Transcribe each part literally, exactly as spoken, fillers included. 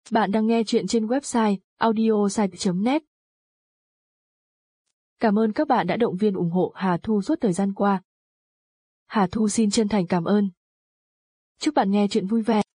Bạn đang nghe chuyện trên website audiosite chấm net. Cảm ơn các bạn đã động viên ủng hộ Hà Thu suốt thời gian qua. Hà Thu xin chân thành cảm ơn. Chúc bạn nghe chuyện vui vẻ.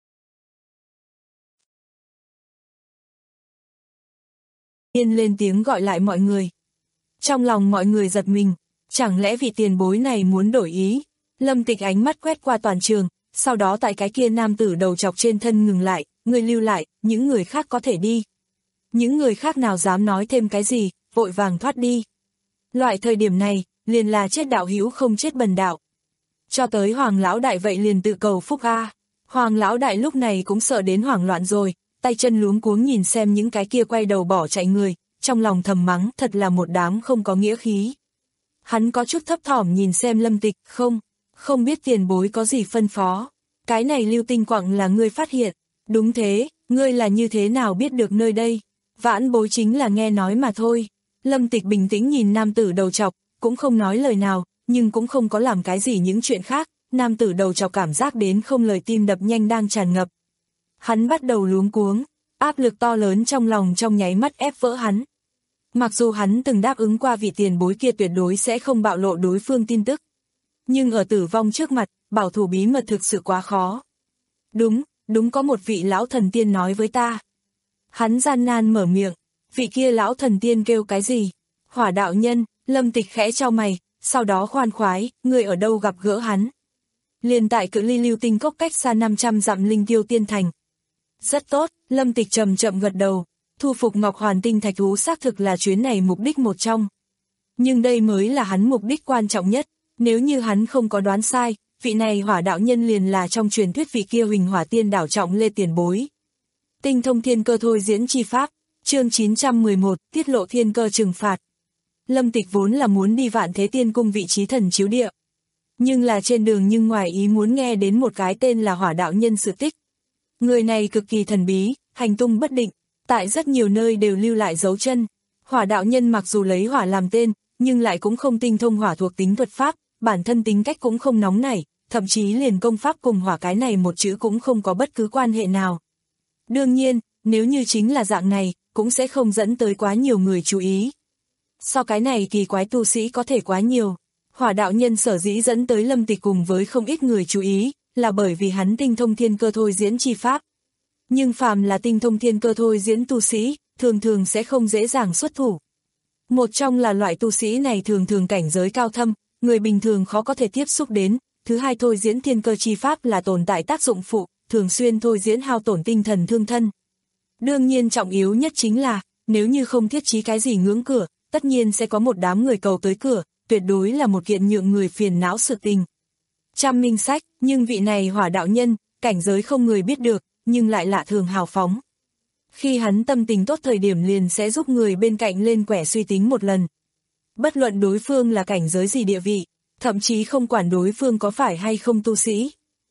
Yên lên tiếng gọi lại mọi người. Trong lòng mọi người giật mình, chẳng lẽ vị tiền bối này muốn đổi ý? Lâm Tịch ánh mắt quét qua toàn trường, sau đó tại cái kia nam tử đầu chọc trên thân ngừng lại, người lưu lại, những người khác có thể đi. Những người khác nào dám nói thêm cái gì, vội vàng thoát đi. Loại thời điểm này, liền là chết đạo hữu không chết bần đạo. Cho tới Hoàng lão đại vậy liền tự cầu phúc a. Hoàng lão đại lúc này cũng sợ đến hoảng loạn rồi, tay chân luống cuống nhìn xem những cái kia quay đầu bỏ chạy người, trong lòng thầm mắng thật là một đám không có nghĩa khí. Hắn có chút thấp thỏm nhìn xem Lâm Tịch, không, không biết tiền bối có gì phân phó. Cái này Lưu Tinh Quặng là ngươi phát hiện. Đúng thế, ngươi là như thế nào biết được nơi đây? Vãn bối chính là nghe nói mà thôi. Lâm Tịch bình tĩnh nhìn nam tử đầu chọc, cũng không nói lời nào, nhưng cũng không có làm cái gì những chuyện khác. Nam tử đầu chọc cảm giác đến không lời tim đập nhanh đang tràn ngập. Hắn bắt đầu luống cuống, áp lực to lớn trong lòng trong nháy mắt ép vỡ hắn. Mặc dù hắn từng đáp ứng qua vị tiền bối kia tuyệt đối sẽ không bạo lộ đối phương tin tức. Nhưng ở tử vong trước mặt, bảo thủ bí mật thực sự quá khó. Đúng, đúng có một vị lão thần tiên nói với ta. Hắn gian nan mở miệng, vị kia lão thần tiên kêu cái gì? Hỏa đạo nhân. Lâm Tịch khẽ chau mày, sau đó khoan khoái, người ở đâu gặp gỡ hắn? Liền tại cự ly Lưu Tinh Cốc cách xa năm trăm dặm Linh Tiêu Tiên Thành. Rất tốt, Lâm Tịch chậm chậm gật đầu, thu phục Ngọc Hoàn Tinh Thạch Thú xác thực là chuyến này mục đích một trong. Nhưng đây mới là hắn mục đích quan trọng nhất, nếu như hắn không có đoán sai, vị này hỏa đạo nhân liền là trong truyền thuyết vị kia Huỳnh Hỏa Tiên đảo trọng lê tiền bối. Tinh thông thiên cơ thôi diễn chi pháp, chương chín trăm mười một, tiết lộ thiên cơ trừng phạt. Lâm Tịch vốn là muốn đi Vạn Thế Tiên Cung vị trí thần chiếu địa. Nhưng là trên đường nhưng ngoài ý muốn nghe đến một cái tên là hỏa đạo nhân sự tích. Người này cực kỳ thần bí, hành tung bất định, tại rất nhiều nơi đều lưu lại dấu chân. Hỏa đạo nhân mặc dù lấy hỏa làm tên, nhưng lại cũng không tinh thông hỏa thuộc tính thuật pháp, bản thân tính cách cũng không nóng nảy, thậm chí liền công pháp cùng hỏa cái này một chữ cũng không có bất cứ quan hệ nào. Đương nhiên, nếu như chính là dạng này, cũng sẽ không dẫn tới quá nhiều người chú ý. Sau cái này kỳ quái tu sĩ có thể quá nhiều, hỏa đạo nhân sở dĩ dẫn tới Lâm Tịch cùng với không ít người chú ý, là bởi vì hắn tinh thông thiên cơ thôi diễn chi pháp. Nhưng phàm là tinh thông thiên cơ thôi diễn tu sĩ, thường thường sẽ không dễ dàng xuất thủ. Một trong là loại tu sĩ này thường thường cảnh giới cao thâm, người bình thường khó có thể tiếp xúc đến. Thứ hai, thôi diễn thiên cơ chi pháp là tồn tại tác dụng phụ, thường xuyên thôi diễn hao tổn tinh thần thương thân. Đương nhiên trọng yếu nhất chính là, nếu như không thiết trí cái gì ngưỡng cửa, tất nhiên sẽ có một đám người cầu tới cửa, tuyệt đối là một kiện nhượng người phiền não sự tình. Trăm minh sách, nhưng vị này hỏa đạo nhân, cảnh giới không người biết được, nhưng lại lạ thường hào phóng. Khi hắn tâm tình tốt thời điểm liền sẽ giúp người bên cạnh lên quẻ suy tính một lần. Bất luận đối phương là cảnh giới gì địa vị, thậm chí không quản đối phương có phải hay không tu sĩ.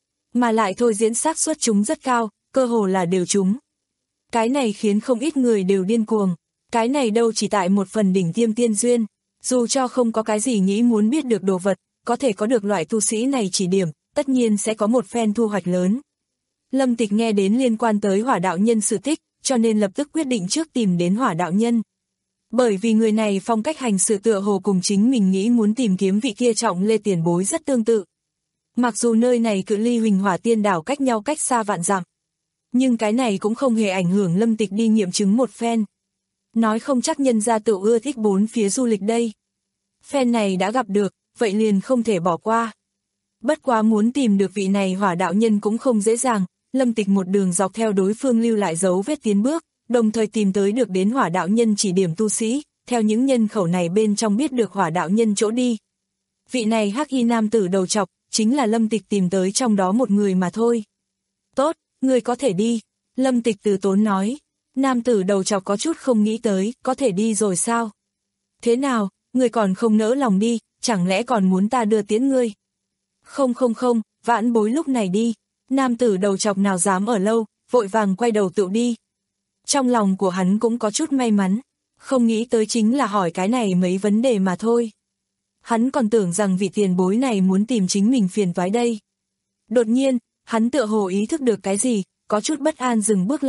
Mà lại thôi diễn xác suất chúng rất cao, cơ hồ là đều chúng. Cái này khiến không ít người đều điên cuồng. Cái này đâu chỉ tại một phần đỉnh tiêm tiên duyên, dù cho không có cái gì nghĩ muốn biết được đồ vật, có thể có được loại tu sĩ này chỉ điểm, tất nhiên sẽ có một phen thu hoạch lớn. Lâm Tịch nghe đến liên quan tới hỏa đạo nhân sự tích, cho nên lập tức quyết định trước tìm đến hỏa đạo nhân. Bởi vì người này phong cách hành sự tựa hồ cùng chính mình nghĩ muốn tìm kiếm vị kia trọng lê tiền bối rất tương tự. Mặc dù nơi này cự ly Huỳnh Hỏa Tiên đảo cách nhau cách xa vạn dặm, nhưng cái này cũng không hề ảnh hưởng Lâm Tịch đi nghiệm chứng một phen. Nói không chắc nhân gia tự ưa thích bốn phía du lịch đây. Phen này đã gặp được, vậy liền không thể bỏ qua. Bất quá muốn tìm được vị này hỏa đạo nhân cũng không dễ dàng, Lâm Tịch một đường dọc theo đối phương lưu lại dấu vết tiến bước, đồng thời tìm tới được đến hỏa đạo nhân chỉ điểm tu sĩ, theo những nhân khẩu này bên trong biết được hỏa đạo nhân chỗ đi. Vị này hắc y nam tử đầu chọc, chính là Lâm Tịch tìm tới trong đó một người mà thôi. Tốt, người có thể đi, Lâm Tịch từ tốn nói. Nam tử đầu chọc có chút không nghĩ tới, có thể đi rồi sao? Thế nào, người còn không nỡ lòng đi, chẳng lẽ còn muốn ta đưa tiễn ngươi? Không không không, vãn bối lúc này đi. Nam tử đầu chọc nào dám ở lâu, vội vàng quay đầu tự đi. Trong lòng của hắn cũng có chút may mắn, không nghĩ tới chính là hỏi cái này mấy vấn đề mà thôi. Hắn còn tưởng rằng vị tiền bối này muốn tìm chính mình phiền toái đây. Đột nhiên, hắn tựa hồ ý thức được cái gì, có chút bất an dừng bước lại,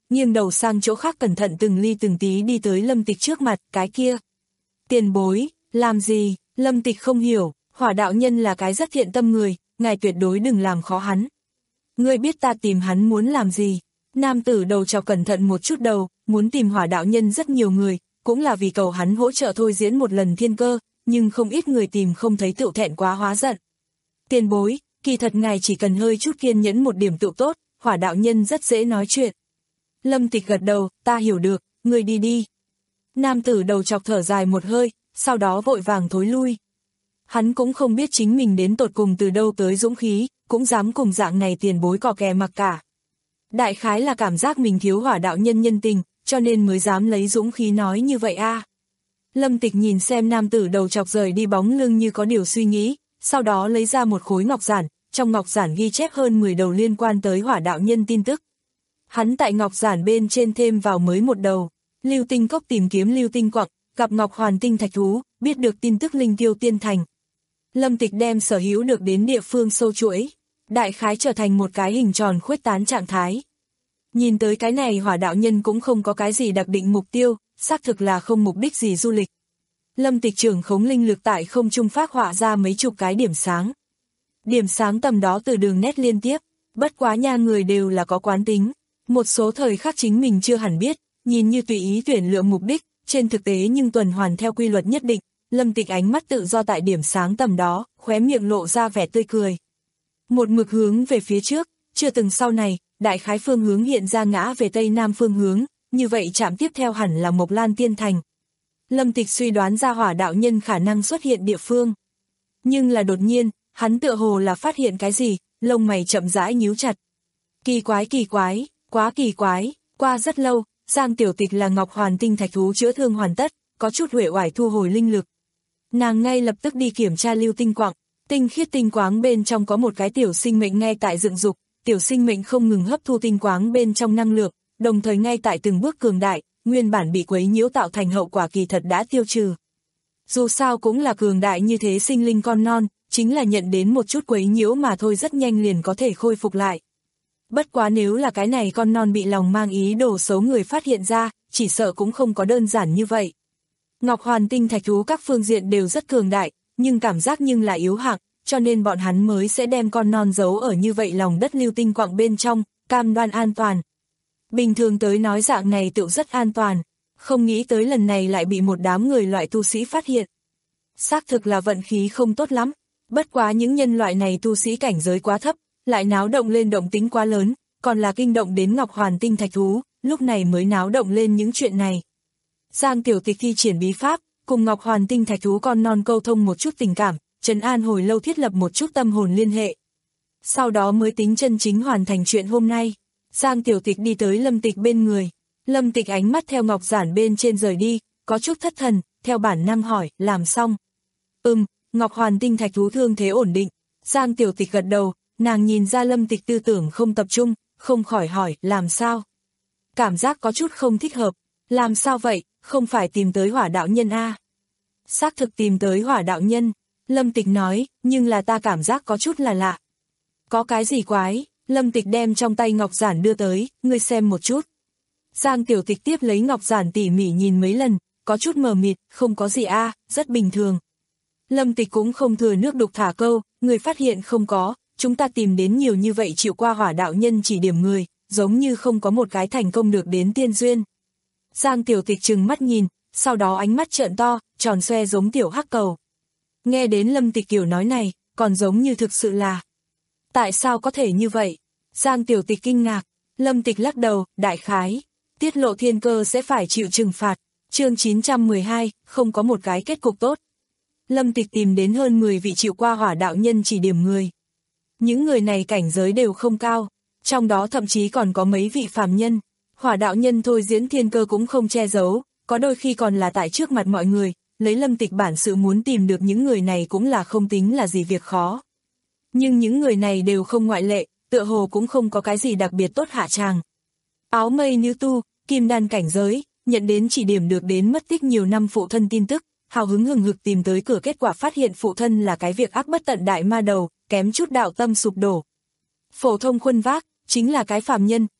nghiêng đầu sang chỗ khác cẩn thận từng ly từng tí đi tới Lâm Tịch trước mặt, cái kia. Tiền bối, làm gì? Lâm Tịch không hiểu, Hỏa đạo nhân là cái rất thiện tâm người, ngài tuyệt đối đừng làm khó hắn. Ngươi biết ta tìm hắn muốn làm gì? Nam tử đầu trọc cẩn thận một chút đầu, muốn tìm Hỏa đạo nhân rất nhiều người, cũng là vì cầu hắn hỗ trợ thôi diễn một lần thiên cơ, nhưng không ít người tìm không thấy tựu thẹn quá hóa giận. Tiền bối, kỳ thật ngài chỉ cần hơi chút kiên nhẫn một điểm tựu tốt, Hỏa đạo nhân rất dễ nói chuyện. Lâm Tịch gật đầu, ta hiểu được, ngươi đi đi. Nam tử đầu trọc thở dài một hơi, sau đó vội vàng thối lui. Hắn cũng không biết chính mình đến tột cùng từ đâu tới dũng khí, cũng dám cùng dạng này tiền bối cò kè mặc cả. Đại khái là cảm giác mình thiếu Hỏa đạo nhân nhân tình, cho nên mới dám lấy dũng khí nói như vậy a. À. Lâm Tịch nhìn xem nam tử đầu chọc rời đi bóng lưng như có điều suy nghĩ, sau đó lấy ra một khối ngọc giản, trong ngọc giản ghi chép hơn mười đầu liên quan tới Hỏa đạo nhân tin tức. Hắn tại ngọc giản bên trên thêm vào mới một đầu, Lưu Tinh Cốc tìm kiếm Lưu Tinh Quặng, gặp Ngọc Hoàn Tinh Thạch Thú, biết được tin tức Linh Tiêu Tiên Thành. Lâm Tịch đem sở hữu được đến địa phương sâu chuỗi, đại khái trở thành một cái hình tròn khuếch tán trạng thái. Nhìn tới cái này Hỏa đạo nhân cũng không có cái gì đặc định mục tiêu, xác thực là không mục đích gì du lịch. Lâm Tịch trưởng khống linh lực tại không trung phác họa ra mấy chục cái điểm sáng. Điểm sáng tầm đó từ đường nét liên tiếp, bất quá nha người đều là có quán tính. Một số thời khắc chính mình chưa hẳn biết, nhìn như tùy ý tuyển lựa mục đích, trên thực tế nhưng tuần hoàn theo quy luật nhất định. Lâm Tịch ánh mắt tự do tại điểm sáng tầm đó, khóe miệng lộ ra vẻ tươi cười. Một mực hướng về phía trước, chưa từng sau này, đại khái phương hướng hiện ra ngã về tây nam phương hướng, như vậy trạm tiếp theo hẳn là Mộc Lan Tiên Thành. Lâm Tịch suy đoán ra Hỏa đạo nhân khả năng xuất hiện địa phương. Nhưng là đột nhiên, hắn tựa hồ là phát hiện cái gì, lông mày chậm rãi nhíu chặt. Kỳ quái kỳ quái, quá kỳ quái, qua rất lâu, Giang Tiểu Tịch là Ngọc Hoàn Tinh Thạch Thú chữa thương hoàn tất, có chút uể oải thu hồi linh lực. Nàng ngay lập tức đi kiểm tra Lưu Tinh Quặng, tinh khiết tinh quáng bên trong có một cái tiểu sinh mệnh ngay tại dựng dục, tiểu sinh mệnh không ngừng hấp thu tinh quáng bên trong năng lượng, đồng thời ngay tại từng bước cường đại, nguyên bản bị quấy nhiễu tạo thành hậu quả kỳ thật đã tiêu trừ. Dù sao cũng là cường đại như thế sinh linh con non, chính là nhận đến một chút quấy nhiễu mà thôi rất nhanh liền có thể khôi phục lại. Bất quá nếu là cái này con non bị lòng mang ý đồ xấu người phát hiện ra, chỉ sợ cũng không có đơn giản như vậy. Ngọc Hoàn Tinh Thạch Thú các phương diện đều rất cường đại, nhưng cảm giác nhưng là yếu hạng, cho nên bọn hắn mới sẽ đem con non giấu ở như vậy lòng đất Lưu Tinh Quặng bên trong, cam đoan an toàn. Bình thường tới nói dạng này tựu rất an toàn, không nghĩ tới lần này lại bị một đám người loại tu sĩ phát hiện. Xác thực là vận khí không tốt lắm, bất quá những nhân loại này tu sĩ cảnh giới quá thấp, lại náo động lên động tính quá lớn, còn là kinh động đến Ngọc Hoàn Tinh Thạch Thú, lúc này mới náo động lên những chuyện này. Giang Tiểu Tịch thi triển bí pháp, cùng Ngọc Hoàn Tinh Thạch Thú con non câu thông một chút tình cảm, trấn an hồi lâu thiết lập một chút tâm hồn liên hệ. Sau đó mới tính chân chính hoàn thành chuyện hôm nay. Giang Tiểu Tịch đi tới Lâm Tịch bên người. Lâm Tịch ánh mắt theo ngọc giản bên trên rời đi, có chút thất thần, theo bản năng hỏi, làm xong. Ừm, Ngọc Hoàn Tinh Thạch Thú thương thế ổn định. Giang Tiểu Tịch gật đầu, nàng nhìn ra Lâm Tịch tư tưởng không tập trung, không khỏi hỏi, làm sao? Cảm giác có chút không thích hợp. Làm sao vậy, không phải tìm tới Hỏa đạo nhân a? Xác thực tìm tới Hỏa đạo nhân, Lâm Tịch nói, nhưng là ta cảm giác có chút là lạ. Có cái gì quái? Lâm Tịch đem trong tay ngọc giản đưa tới, ngươi xem một chút. Giang Tiểu Tịch tiếp lấy ngọc giản tỉ mỉ nhìn mấy lần, có chút mờ mịt, không có gì a, rất bình thường. Lâm Tịch cũng không thừa nước đục thả câu, người phát hiện không có, chúng ta tìm đến nhiều như vậy chịu qua Hỏa đạo nhân chỉ điểm người, giống như không có một cái thành công được đến tiên duyên. Giang Tiểu Tịch trừng mắt nhìn, sau đó ánh mắt trợn to, tròn xoe giống tiểu hắc cầu. Nghe đến Lâm Tịch kiểu nói này, còn giống như thực sự là. Tại sao có thể như vậy? Giang Tiểu Tịch kinh ngạc, Lâm Tịch lắc đầu, đại khái. Tiết lộ thiên cơ sẽ phải chịu trừng phạt. Chương chín trăm mười hai, không có một cái kết cục tốt. Lâm Tịch tìm đến hơn mười vị chịu qua Hỏa đạo nhân chỉ điểm người. Những người này cảnh giới đều không cao, trong đó thậm chí còn có mấy vị phàm nhân. Hỏa đạo nhân thôi diễn thiên cơ cũng không che giấu, có đôi khi còn là tại trước mặt mọi người, lấy Lâm Tịch bản sự muốn tìm được những người này cũng là không tính là gì việc khó. Nhưng những người này đều không ngoại lệ, tựa hồ cũng không có cái gì đặc biệt tốt hạ tràng. Áo mây nữ tu, kim đan cảnh giới, nhận đến chỉ điểm được đến mất tích nhiều năm phụ thân tin tức, hào hứng hừng hực tìm tới cửa, kết quả phát hiện phụ thân là cái việc ác bất tận đại ma đầu, kém chút đạo tâm sụp đổ. Phổ thông khuân vác, chính là cái phàm nhân,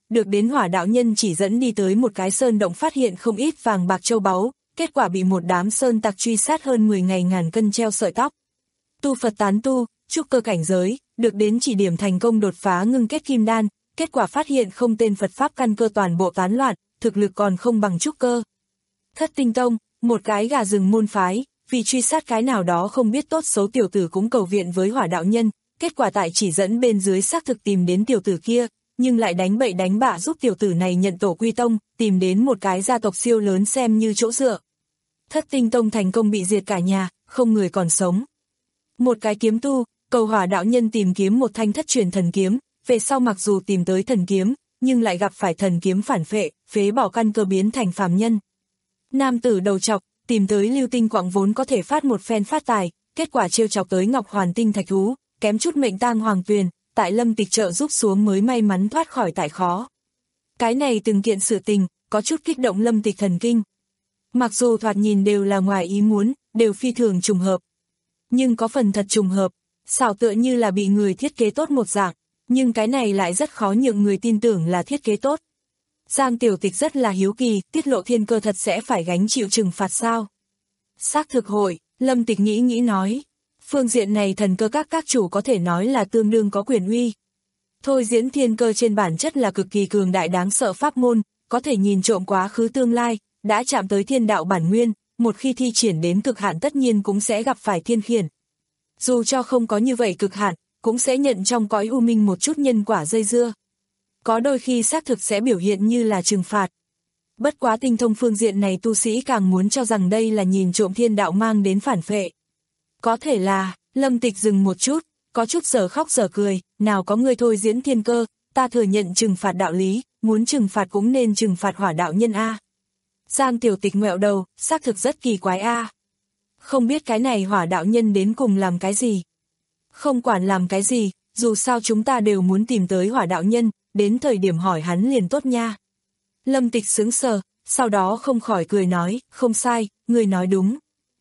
được đến hỏa đạo nhân chỉ dẫn đi tới một cái sơn động phát hiện không ít vàng bạc châu báu, kết quả bị một đám sơn tặc truy sát hơn mười ngày ngàn cân treo sợi tóc. Tu Phật tán tu, trúc cơ cảnh giới, được đến chỉ điểm thành công đột phá ngưng kết kim đan, kết quả phát hiện không tên Phật Pháp căn cơ toàn bộ tán loạn, thực lực còn không bằng trúc cơ. Thất Tinh Tông, một cái gà rừng môn phái, vì truy sát cái nào đó không biết tốt xấu tiểu tử cũng cầu viện với hỏa đạo nhân, kết quả tại chỉ dẫn bên dưới xác thực tìm đến tiểu tử kia, nhưng lại đánh bậy đánh bạ giúp tiểu tử này nhận tổ quy tông, tìm đến một cái gia tộc siêu lớn xem như chỗ dựa. Thất Tinh Tông thành công bị diệt cả nhà, không người còn sống. Một cái kiếm tu, cầu hỏa đạo nhân tìm kiếm một thanh thất truyền thần kiếm, về sau mặc dù tìm tới thần kiếm, nhưng lại gặp phải thần kiếm phản phệ, phế bỏ căn cơ biến thành phàm nhân. Nam tử đầu trọc, tìm tới lưu tinh quặng vốn có thể phát một phen phát tài, kết quả trêu chọc tới ngọc hoàn tinh thạch thú, kém chút mệnh tang hoàng tuyền, tại Lâm Tịch trợ giúp xuống mới may mắn thoát khỏi tại khó. Cái này từng kiện sự tình, có chút kích động Lâm Tịch thần kinh. Mặc dù thoạt nhìn đều là ngoài ý muốn, đều phi thường trùng hợp. Nhưng có phần thật trùng hợp, xảo tựa như là bị người thiết kế tốt một dạng, nhưng cái này lại rất khó nhượng người tin tưởng là thiết kế tốt. Giang Tiểu Tịch rất là hiếu kỳ, tiết lộ thiên cơ thật sẽ phải gánh chịu trừng phạt sao? Xác thực hội, Lâm Tịch nghĩ nghĩ nói. Phương diện này thần cơ các các chủ có thể nói là tương đương có quyền uy. Thôi diễn thiên cơ trên bản chất là cực kỳ cường đại đáng sợ pháp môn, có thể nhìn trộm quá khứ tương lai, đã chạm tới thiên đạo bản nguyên, một khi thi triển đến cực hạn tất nhiên cũng sẽ gặp phải thiên khiển. Dù cho không có như vậy cực hạn, cũng sẽ nhận trong cõi u minh một chút nhân quả dây dưa. Có đôi khi xác thực sẽ biểu hiện như là trừng phạt. Bất quá tinh thông phương diện này tu sĩ càng muốn cho rằng đây là nhìn trộm thiên đạo mang đến phản phệ. Có thể là, Lâm Tịch dừng một chút, có chút giờ khóc giờ cười, nào có người thôi diễn thiên cơ, ta thừa nhận trừng phạt đạo lý, muốn trừng phạt cũng nên trừng phạt hỏa đạo nhân A. Giang Tiểu Tịch ngoẹo đầu, xác thực rất kỳ quái A. Không biết cái này hỏa đạo nhân đến cùng làm cái gì. Không quản làm cái gì, dù sao chúng ta đều muốn tìm tới hỏa đạo nhân, đến thời điểm hỏi hắn liền tốt nha. Lâm Tịch sững sờ, sau đó không khỏi cười nói, không sai, người nói đúng.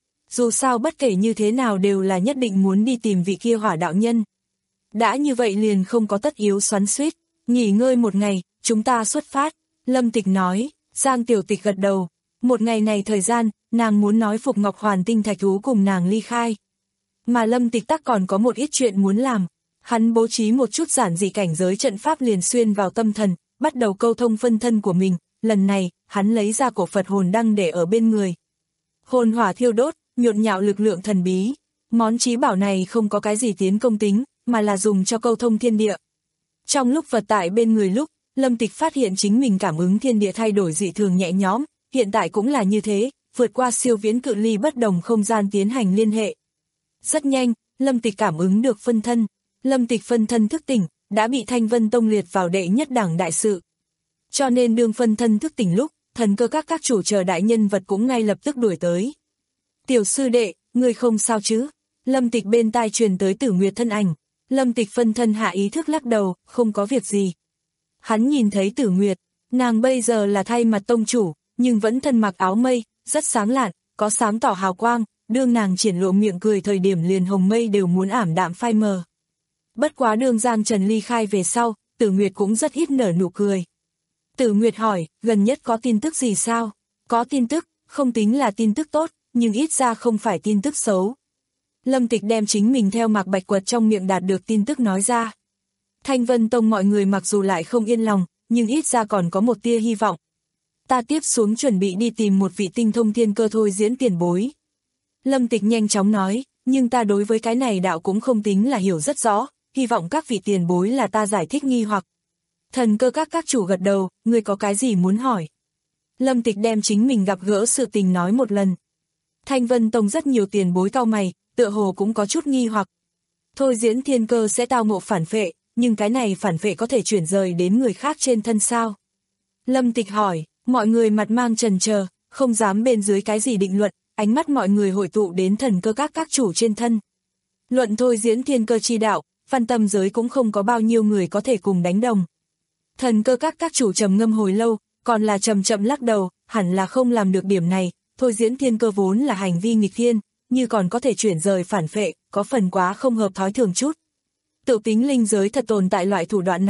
Dù sao bất kể như thế nào đều là nhất định muốn đi tìm vị kia hỏa đạo nhân. Đã như vậy liền không có tất yếu xoắn xuýt, nghỉ ngơi một ngày, chúng ta xuất phát. Lâm Tịch nói, Giang Tiểu Tịch gật đầu. Một ngày này thời gian, nàng muốn nói phục Ngọc Hoàn Tinh thạch thú cùng nàng ly khai. Mà Lâm Tịch tắc còn có một ít chuyện muốn làm. Hắn bố trí một chút giản dị cảnh giới trận pháp liền xuyên vào tâm thần, bắt đầu câu thông phân thân của mình. Lần này, hắn lấy ra cổ Phật hồn đăng để ở bên người. Hồn hỏa thiêu đốt, nhộn nhạo lực lượng thần bí. Món trí bảo này không có cái gì tiến công tính, mà là dùng cho câu thông thiên địa. Trong lúc vật tại bên người lúc, Lâm Tịch phát hiện chính mình cảm ứng thiên địa thay đổi dị thường nhẹ nhõm, hiện tại cũng là như thế, vượt qua siêu viễn cự ly bất đồng không gian tiến hành liên hệ. Rất nhanh, Lâm Tịch cảm ứng được phân thân. Lâm Tịch phân thân thức tỉnh, đã bị Thanh Vân Tông liệt vào đệ nhất đảng đại sự. Cho nên đương phân thân thức tỉnh lúc, thần cơ các các chủ chờ đại nhân vật cũng ngay lập tức đuổi tới. Tiểu sư đệ, ngươi không sao chứ? Lâm Tịch bên tai truyền tới Tử Nguyệt thân ảnh. Lâm Tịch phân thân hạ ý thức lắc đầu, không có việc gì. Hắn nhìn thấy Tử Nguyệt, nàng bây giờ là thay mặt tông chủ, nhưng vẫn thân mặc áo mây, rất sáng lạn, có sáng tỏ hào quang, đương nàng triển lộ miệng cười thời điểm liền hồng mây đều muốn ảm đạm phai mờ. Bất quá đương Giang Trần ly khai về sau, Tử Nguyệt cũng rất ít nở nụ cười. Tử Nguyệt hỏi, gần nhất có tin tức gì sao? Có tin tức, không tính là tin tức tốt, nhưng ít ra không phải tin tức xấu. Lâm Tịch đem chính mình theo Mạc Bạch Quật trong miệng đạt được tin tức nói ra. Thanh Vân Tông mọi người mặc dù lại không yên lòng, nhưng ít ra còn có một tia hy vọng. Ta tiếp xuống chuẩn bị đi tìm một vị tinh thông thiên cơ thôi diễn tiền bối. Lâm Tịch nhanh chóng nói, nhưng ta đối với cái này đạo cũng không tính là hiểu rất rõ, hy vọng các vị tiền bối là ta giải thích nghi hoặc. Thần cơ các các chủ gật đầu, ngươi có cái gì muốn hỏi? Lâm Tịch đem chính mình gặp gỡ sự tình nói một lần. Thanh Vân Tông rất nhiều tiền bối cau mày, tựa hồ cũng có chút nghi hoặc. Thôi diễn thiên cơ sẽ tao ngộ phản phệ, nhưng cái này phản phệ có thể chuyển rời đến người khác trên thân sao? Lâm Tịch hỏi, mọi người mặt mang chần chờ, không dám bên dưới cái gì định luận, ánh mắt mọi người hội tụ đến thần cơ các các chủ trên thân. Luận thôi diễn thiên cơ chi đạo, văn tâm giới cũng không có bao nhiêu người có thể cùng đánh đồng. Thần cơ các các chủ trầm ngâm hồi lâu, còn là chậm chậm lắc đầu, hẳn là không làm được điểm này, thôi diễn thiên cơ vốn là hành vi nghịch thiên, như còn có thể chuyển rời phản phệ, có phần quá không hợp thói thường chút. Tự tính linh giới thật tồn tại loại thủ đoạn này,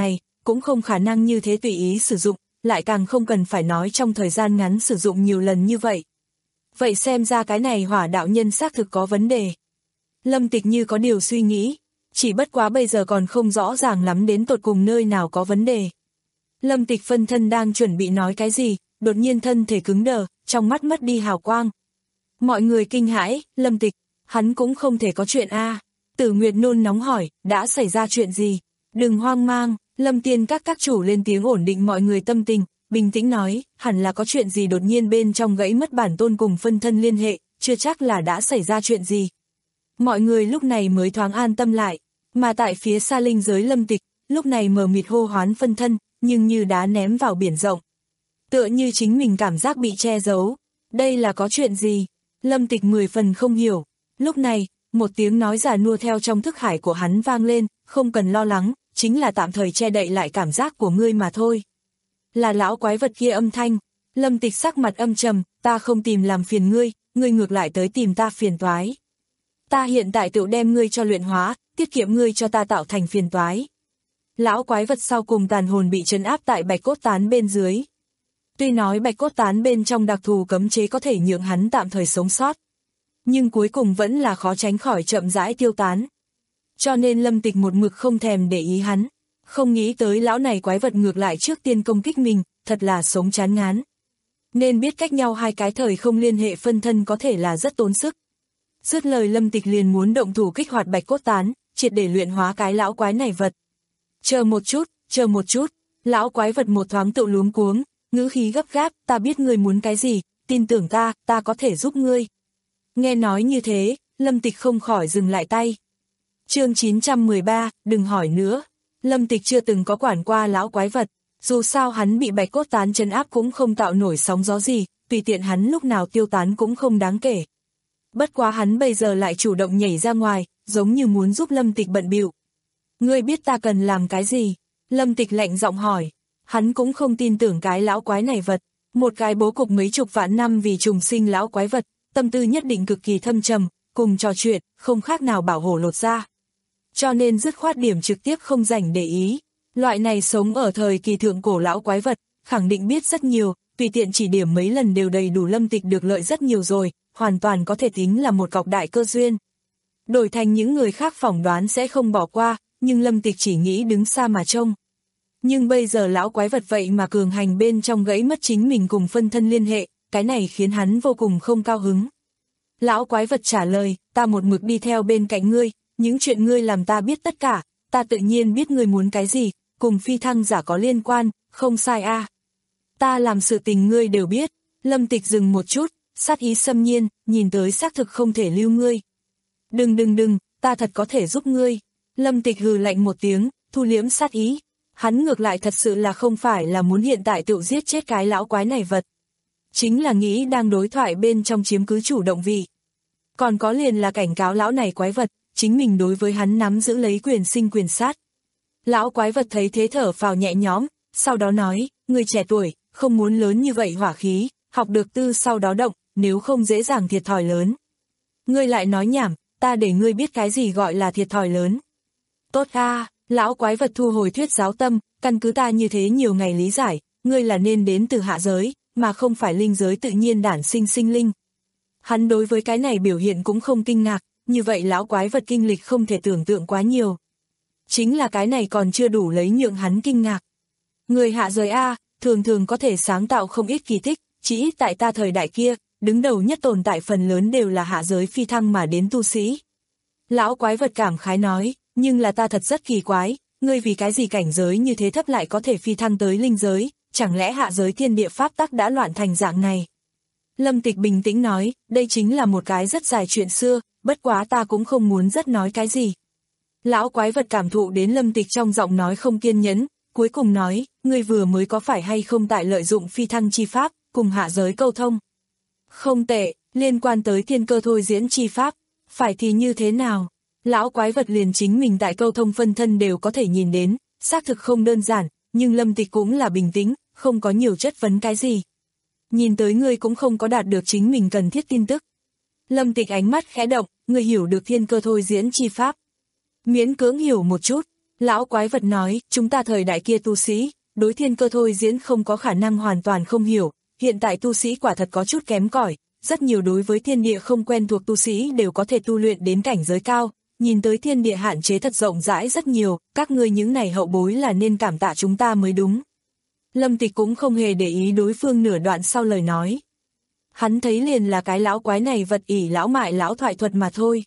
cũng không khả năng như thế tùy ý sử dụng, lại càng không cần phải nói trong thời gian ngắn sử dụng nhiều lần như vậy. Vậy xem ra cái này hỏa đạo nhân xác thực có vấn đề. Lâm Tịch như có điều suy nghĩ, chỉ bất quá bây giờ còn không rõ ràng lắm đến tột cùng nơi nào có vấn đề. Lâm Tịch phân thân đang chuẩn bị nói cái gì, đột nhiên thân thể cứng đờ, trong mắt mất đi hào quang. Mọi người kinh hãi, Lâm Tịch, hắn cũng không thể có chuyện a. Tử Nguyệt nôn nóng hỏi, đã xảy ra chuyện gì? Đừng hoang mang, Lâm Tiên các các chủ lên tiếng ổn định mọi người tâm tình, bình tĩnh nói, hẳn là có chuyện gì đột nhiên bên trong gãy mất bản tôn cùng phân thân liên hệ, chưa chắc là đã xảy ra chuyện gì. Mọi người lúc này mới thoáng an tâm lại, mà tại phía xa linh giới Lâm Tịch, lúc này mờ mịt hô hoán phân thân, nhưng như đá ném vào biển rộng. Tựa như chính mình cảm giác bị che giấu, đây là có chuyện gì? Lâm Tịch mười phần không hiểu, lúc này, một tiếng nói già nua theo trong thức hải của hắn vang lên, không cần lo lắng, chính là tạm thời che đậy lại cảm giác của ngươi mà thôi. Là lão quái vật kia âm thanh, Lâm Tịch sắc mặt âm trầm, ta không tìm làm phiền ngươi, ngươi ngược lại tới tìm ta phiền toái. Ta hiện tại tự đem ngươi cho luyện hóa, tiết kiệm ngươi cho ta tạo thành phiền toái. Lão quái vật sau cùng tàn hồn bị trấn áp tại bạch cốt tán bên dưới. Tuy nói bạch cốt tán bên trong đặc thù cấm chế có thể nhượng hắn tạm thời sống sót, nhưng cuối cùng vẫn là khó tránh khỏi chậm rãi tiêu tán. Cho nên Lâm Tịch một mực không thèm để ý hắn, không nghĩ tới lão này quái vật ngược lại trước tiên công kích mình, thật là sống chán ngán. Nên biết cách nhau hai cái thời không liên hệ phân thân có thể là rất tốn sức. Dứt lời Lâm Tịch liền muốn động thủ kích hoạt bạch cốt tán, triệt để luyện hóa cái lão quái này vật. Chờ một chút, chờ một chút, lão quái vật một thoáng tự luống cuống, ngữ khí gấp gáp, ta biết ngươi muốn cái gì, tin tưởng ta, ta có thể giúp ngươi. Nghe nói như thế, Lâm Tịch không khỏi dừng lại tay. Chương chín trăm mười ba, đừng hỏi nữa. Lâm Tịch chưa từng có quản qua lão quái vật, dù sao hắn bị bạch cốt tán trấn áp cũng không tạo nổi sóng gió gì, tùy tiện hắn lúc nào tiêu tán cũng không đáng kể. Bất quá hắn bây giờ lại chủ động nhảy ra ngoài, giống như muốn giúp Lâm Tịch bận bịu. Ngươi biết ta cần làm cái gì? Lâm Tịch lạnh giọng hỏi. Hắn cũng không tin tưởng cái lão quái này vật, một cái bố cục mấy chục vạn năm vì trùng sinh lão quái vật, tâm tư nhất định cực kỳ thâm trầm, cùng trò chuyện, không khác nào bảo hổ lột ra. Cho nên dứt khoát điểm trực tiếp không rảnh để ý. Loại này sống ở thời kỳ thượng cổ lão quái vật, khẳng định biết rất nhiều, tùy tiện chỉ điểm mấy lần đều đầy đủ Lâm Tịch được lợi rất nhiều rồi, hoàn toàn có thể tính là một cọc đại cơ duyên. Đổi thành những người khác phỏng đoán sẽ không bỏ qua, nhưng Lâm Tịch chỉ nghĩ đứng xa mà trông. Nhưng bây giờ lão quái vật vậy mà cường hành bên trong gãy mất chính mình cùng phân thân liên hệ, cái này khiến hắn vô cùng không cao hứng. Lão quái vật trả lời, ta một mực đi theo bên cạnh ngươi, những chuyện ngươi làm ta biết tất cả, ta tự nhiên biết ngươi muốn cái gì, cùng phi thăng giả có liên quan, không sai a. À. Ta làm sự tình ngươi đều biết. Lâm Tịch dừng một chút, sát ý xâm nhiên, nhìn tới xác thực không thể lưu ngươi. Đừng đừng đừng, ta thật có thể giúp ngươi. Lâm Tịch hừ lạnh một tiếng, thu liễm sát ý. Hắn ngược lại thật sự là không phải là muốn hiện tại tự giết chết cái lão quái này vật. Chính là nghĩ đang đối thoại bên trong chiếm cứ chủ động vị. Còn có liền là cảnh cáo lão này quái vật, chính mình đối với hắn nắm giữ lấy quyền sinh quyền sát. Lão quái vật thấy thế thở phào nhẹ nhõm, sau đó nói, người trẻ tuổi, không muốn lớn như vậy hỏa khí, học được tư sau đó động, nếu không dễ dàng thiệt thòi lớn. Ngươi lại nói nhảm, ta để ngươi biết cái gì gọi là thiệt thòi lớn. Tốt a, lão quái vật thu hồi thuyết giáo tâm, căn cứ ta như thế nhiều ngày lý giải, ngươi là nên đến từ hạ giới, mà không phải linh giới tự nhiên đản sinh sinh linh. Hắn đối với cái này biểu hiện cũng không kinh ngạc, như vậy lão quái vật kinh lịch không thể tưởng tượng quá nhiều. Chính là cái này còn chưa đủ lấy nhượng hắn kinh ngạc. Người hạ giới A, thường thường có thể sáng tạo không ít kỳ tích, chỉ ít tại ta thời đại kia, đứng đầu nhất tồn tại phần lớn đều là hạ giới phi thăng mà đến tu sĩ. Lão quái vật cảm khái nói, nhưng là ta thật rất kỳ quái, ngươi vì cái gì cảnh giới như thế thấp lại có thể phi thăng tới linh giới, chẳng lẽ hạ giới thiên địa pháp tắc đã loạn thành dạng này. Lâm Tịch bình tĩnh nói, đây chính là một cái rất dài chuyện xưa, bất quá ta cũng không muốn rất nói cái gì. Lão quái vật cảm thụ đến Lâm Tịch trong giọng nói không kiên nhẫn, cuối cùng nói, ngươi vừa mới có phải hay không tại lợi dụng phi thăng chi pháp, cùng hạ giới câu thông. Không tệ, liên quan tới thiên cơ thôi diễn chi pháp, phải thì như thế nào? Lão quái vật liền chính mình tại câu thông phân thân đều có thể nhìn đến, xác thực không đơn giản, nhưng Lâm Tịch cũng là bình tĩnh, không có nhiều chất vấn cái gì. Nhìn tới ngươi cũng không có đạt được chính mình cần thiết tin tức. Lâm Tịch ánh mắt khẽ động, ngươi hiểu được thiên cơ thôi diễn chi pháp. Miễn cưỡng hiểu một chút, Lão quái vật nói, chúng ta thời đại kia tu sĩ, đối thiên cơ thôi diễn không có khả năng hoàn toàn không hiểu, hiện tại tu sĩ quả thật có chút kém cỏi, rất nhiều đối với thiên địa không quen thuộc tu sĩ đều có thể tu luyện đến cảnh giới cao, nhìn tới thiên địa hạn chế thật rộng rãi rất nhiều, các ngươi những này hậu bối là nên cảm tạ chúng ta mới đúng. Lâm Tịch cũng không hề để ý đối phương nửa đoạn sau lời nói. Hắn thấy liền là cái lão quái này vật ỷ lão mại lão thoại thuật mà thôi.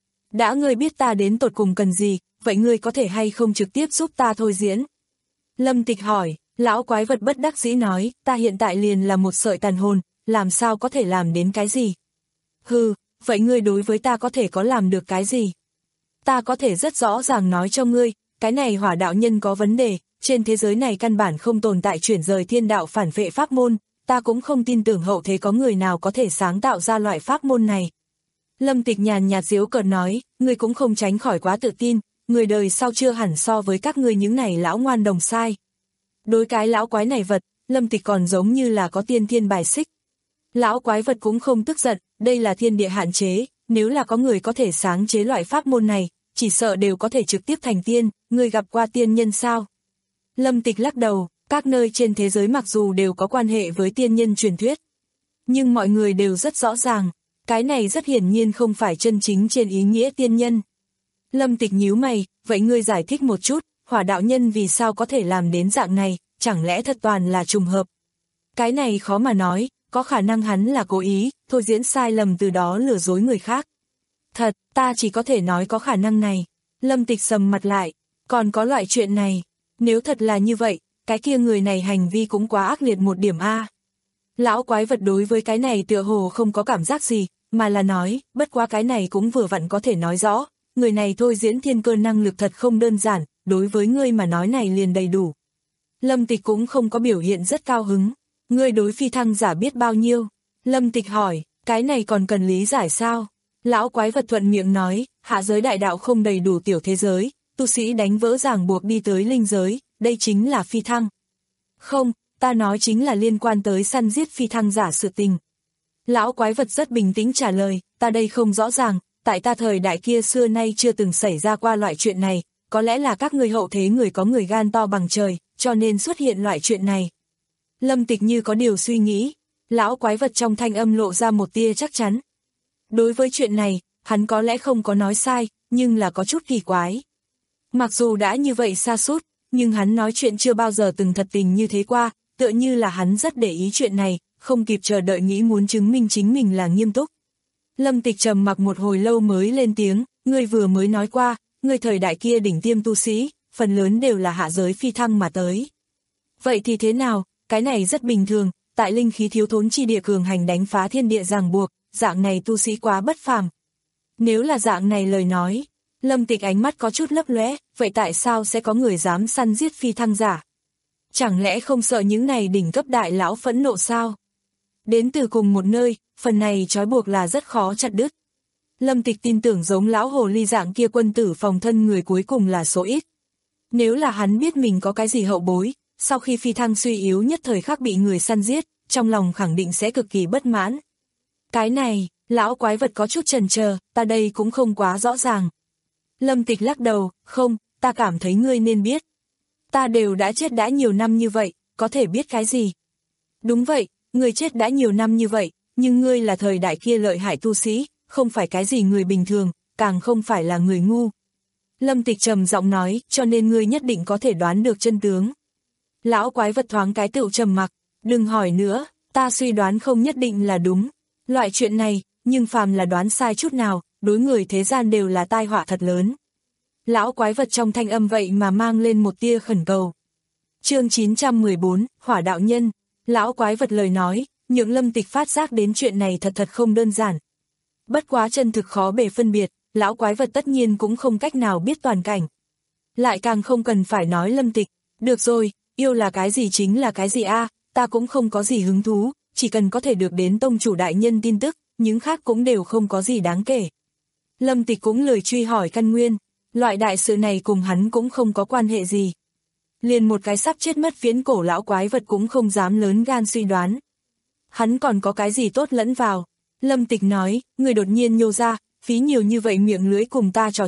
Đã ngươi biết ta đến tột cùng cần gì, vậy ngươi có thể hay không trực tiếp giúp ta thôi diễn? Lâm Tịch hỏi, lão quái vật bất đắc dĩ nói, ta hiện tại liền là một sợi tàn hồn, làm sao có thể làm đến cái gì? Hừ, vậy ngươi đối với ta có thể có làm được cái gì? Ta có thể rất rõ ràng nói cho ngươi, cái này hỏa đạo nhân có vấn đề, trên thế giới này căn bản không tồn tại chuyển rời thiên đạo phản vệ pháp môn, ta cũng không tin tưởng hậu thế có người nào có thể sáng tạo ra loại pháp môn này. Lâm Tịch nhàn nhạt giễu cợt nói, ngươi cũng không tránh khỏi quá tự tin, người đời sau chưa hẳn so với các ngươi những này lão ngoan đồng sai. Đối cái lão quái này vật, Lâm Tịch còn giống như là có tiên thiên bài xích. Lão quái vật cũng không tức giận, đây là thiên địa hạn chế, nếu là có người có thể sáng chế loại pháp môn này, chỉ sợ đều có thể trực tiếp thành tiên, ngươi gặp qua tiên nhân sao? Lâm Tịch lắc đầu, các nơi trên thế giới mặc dù đều có quan hệ với tiên nhân truyền thuyết, nhưng mọi người đều rất rõ ràng, cái này rất hiển nhiên không phải chân chính trên ý nghĩa tiên nhân. Lâm Tịch nhíu mày, vậy ngươi giải thích một chút, hỏa đạo nhân vì sao có thể làm đến dạng này, chẳng lẽ thật toàn là trùng hợp? Cái này khó mà nói, có khả năng hắn là cố ý, thôi diễn sai lầm từ đó lừa dối người khác. Thật, ta chỉ có thể nói có khả năng này. Lâm Tịch sầm mặt lại, còn có loại chuyện này, nếu thật là như vậy, cái kia người này hành vi cũng quá ác liệt một điểm a. Lão quái vật đối với cái này tựa hồ không có cảm giác gì, mà là nói, bất quá cái này cũng vừa vặn có thể nói rõ, người này thôi diễn thiên cơ năng lực thật không đơn giản, đối với ngươi mà nói này liền đầy đủ. Lâm Tịch cũng không có biểu hiện rất cao hứng, ngươi đối phi thăng giả biết bao nhiêu? Lâm Tịch hỏi, cái này còn cần lý giải sao? Lão quái vật thuận miệng nói, hạ giới đại đạo không đầy đủ tiểu thế giới, tu sĩ đánh vỡ ràng buộc đi tới linh giới, đây chính là phi thăng. Không, ta nói chính là liên quan tới săn giết phi thăng giả sự tình. Lão quái vật rất bình tĩnh trả lời, ta đây không rõ ràng, tại ta thời đại kia xưa nay chưa từng xảy ra qua loại chuyện này, có lẽ là các người hậu thế người có người gan to bằng trời, cho nên xuất hiện loại chuyện này. Lâm Tịch như có điều suy nghĩ, lão quái vật trong thanh âm lộ ra một tia chắc chắn. Đối với chuyện này, hắn có lẽ không có nói sai, nhưng là có chút kỳ quái. Mặc dù đã như vậy xa sút, nhưng hắn nói chuyện chưa bao giờ từng thật tình như thế qua, tựa như là hắn rất để ý chuyện này, không kịp chờ đợi nghĩ muốn chứng minh chính mình là nghiêm túc. Lâm Tịch trầm mặc một hồi lâu mới lên tiếng, ngươi vừa mới nói qua, ngươi thời đại kia đỉnh tiêm tu sĩ, phần lớn đều là hạ giới phi thăng mà tới. Vậy thì thế nào, cái này rất bình thường, tại linh khí thiếu thốn chi địa cường hành đánh phá thiên địa ràng buộc, dạng này tu sĩ quá bất phàm. Nếu là dạng này lời nói, Lâm Tịch ánh mắt có chút lấp lóe, vậy tại sao sẽ có người dám săn giết phi thăng giả? Chẳng lẽ không sợ những này đỉnh cấp đại lão phẫn nộ sao? Đến từ cùng một nơi, phần này trói buộc là rất khó chặt đứt. Lâm Tịch tin tưởng giống lão hồ ly dạng kia quân tử phòng thân người cuối cùng là số ít. Nếu là hắn biết mình có cái gì hậu bối, sau khi phi thăng suy yếu nhất thời khắc bị người săn giết, trong lòng khẳng định sẽ cực kỳ bất mãn. Cái này, lão quái vật có chút chần chờ, ta đây cũng không quá rõ ràng. Lâm Tịch lắc đầu, không, ta cảm thấy ngươi nên biết. Ta đều đã chết đã nhiều năm như vậy, có thể biết cái gì? Đúng vậy, ngươi chết đã nhiều năm như vậy, nhưng ngươi là thời đại kia lợi hại tu sĩ, không phải cái gì người bình thường, càng không phải là người ngu. Lâm Tịch trầm giọng nói, cho nên ngươi nhất định có thể đoán được chân tướng. Lão quái vật thoáng cái tựu trầm mặc, đừng hỏi nữa, ta suy đoán không nhất định là đúng. Loại chuyện này, nhưng phàm là đoán sai chút nào, đối người thế gian đều là tai họa thật lớn. Lão quái vật trong thanh âm vậy mà mang lên một tia khẩn cầu. Chương chín trăm mười bốn, Hỏa đạo nhân. Lão quái vật lời nói, nhượng Lâm Tịch phát giác đến chuyện này thật thật không đơn giản. Bất quá chân thực khó bề phân biệt, lão quái vật tất nhiên cũng không cách nào biết toàn cảnh. Lại càng không cần phải nói Lâm Tịch, được rồi, yêu là cái gì chính là cái gì a, ta cũng không có gì hứng thú, chỉ cần có thể được đến tông chủ đại nhân tin tức, những khác cũng đều không có gì đáng kể. Lâm Tịch cũng lười truy hỏi căn nguyên, loại đại sự này cùng hắn cũng không có quan hệ gì. Liền một cái sắp chết mất viễn cổ lão quái vật cũng không dám lớn gan suy đoán. Hắn còn có cái gì tốt lẫn vào. Lâm Tịch nói, người đột nhiên nhô ra, phí nhiều như vậy miệng lưỡi cùng ta trò chuyện,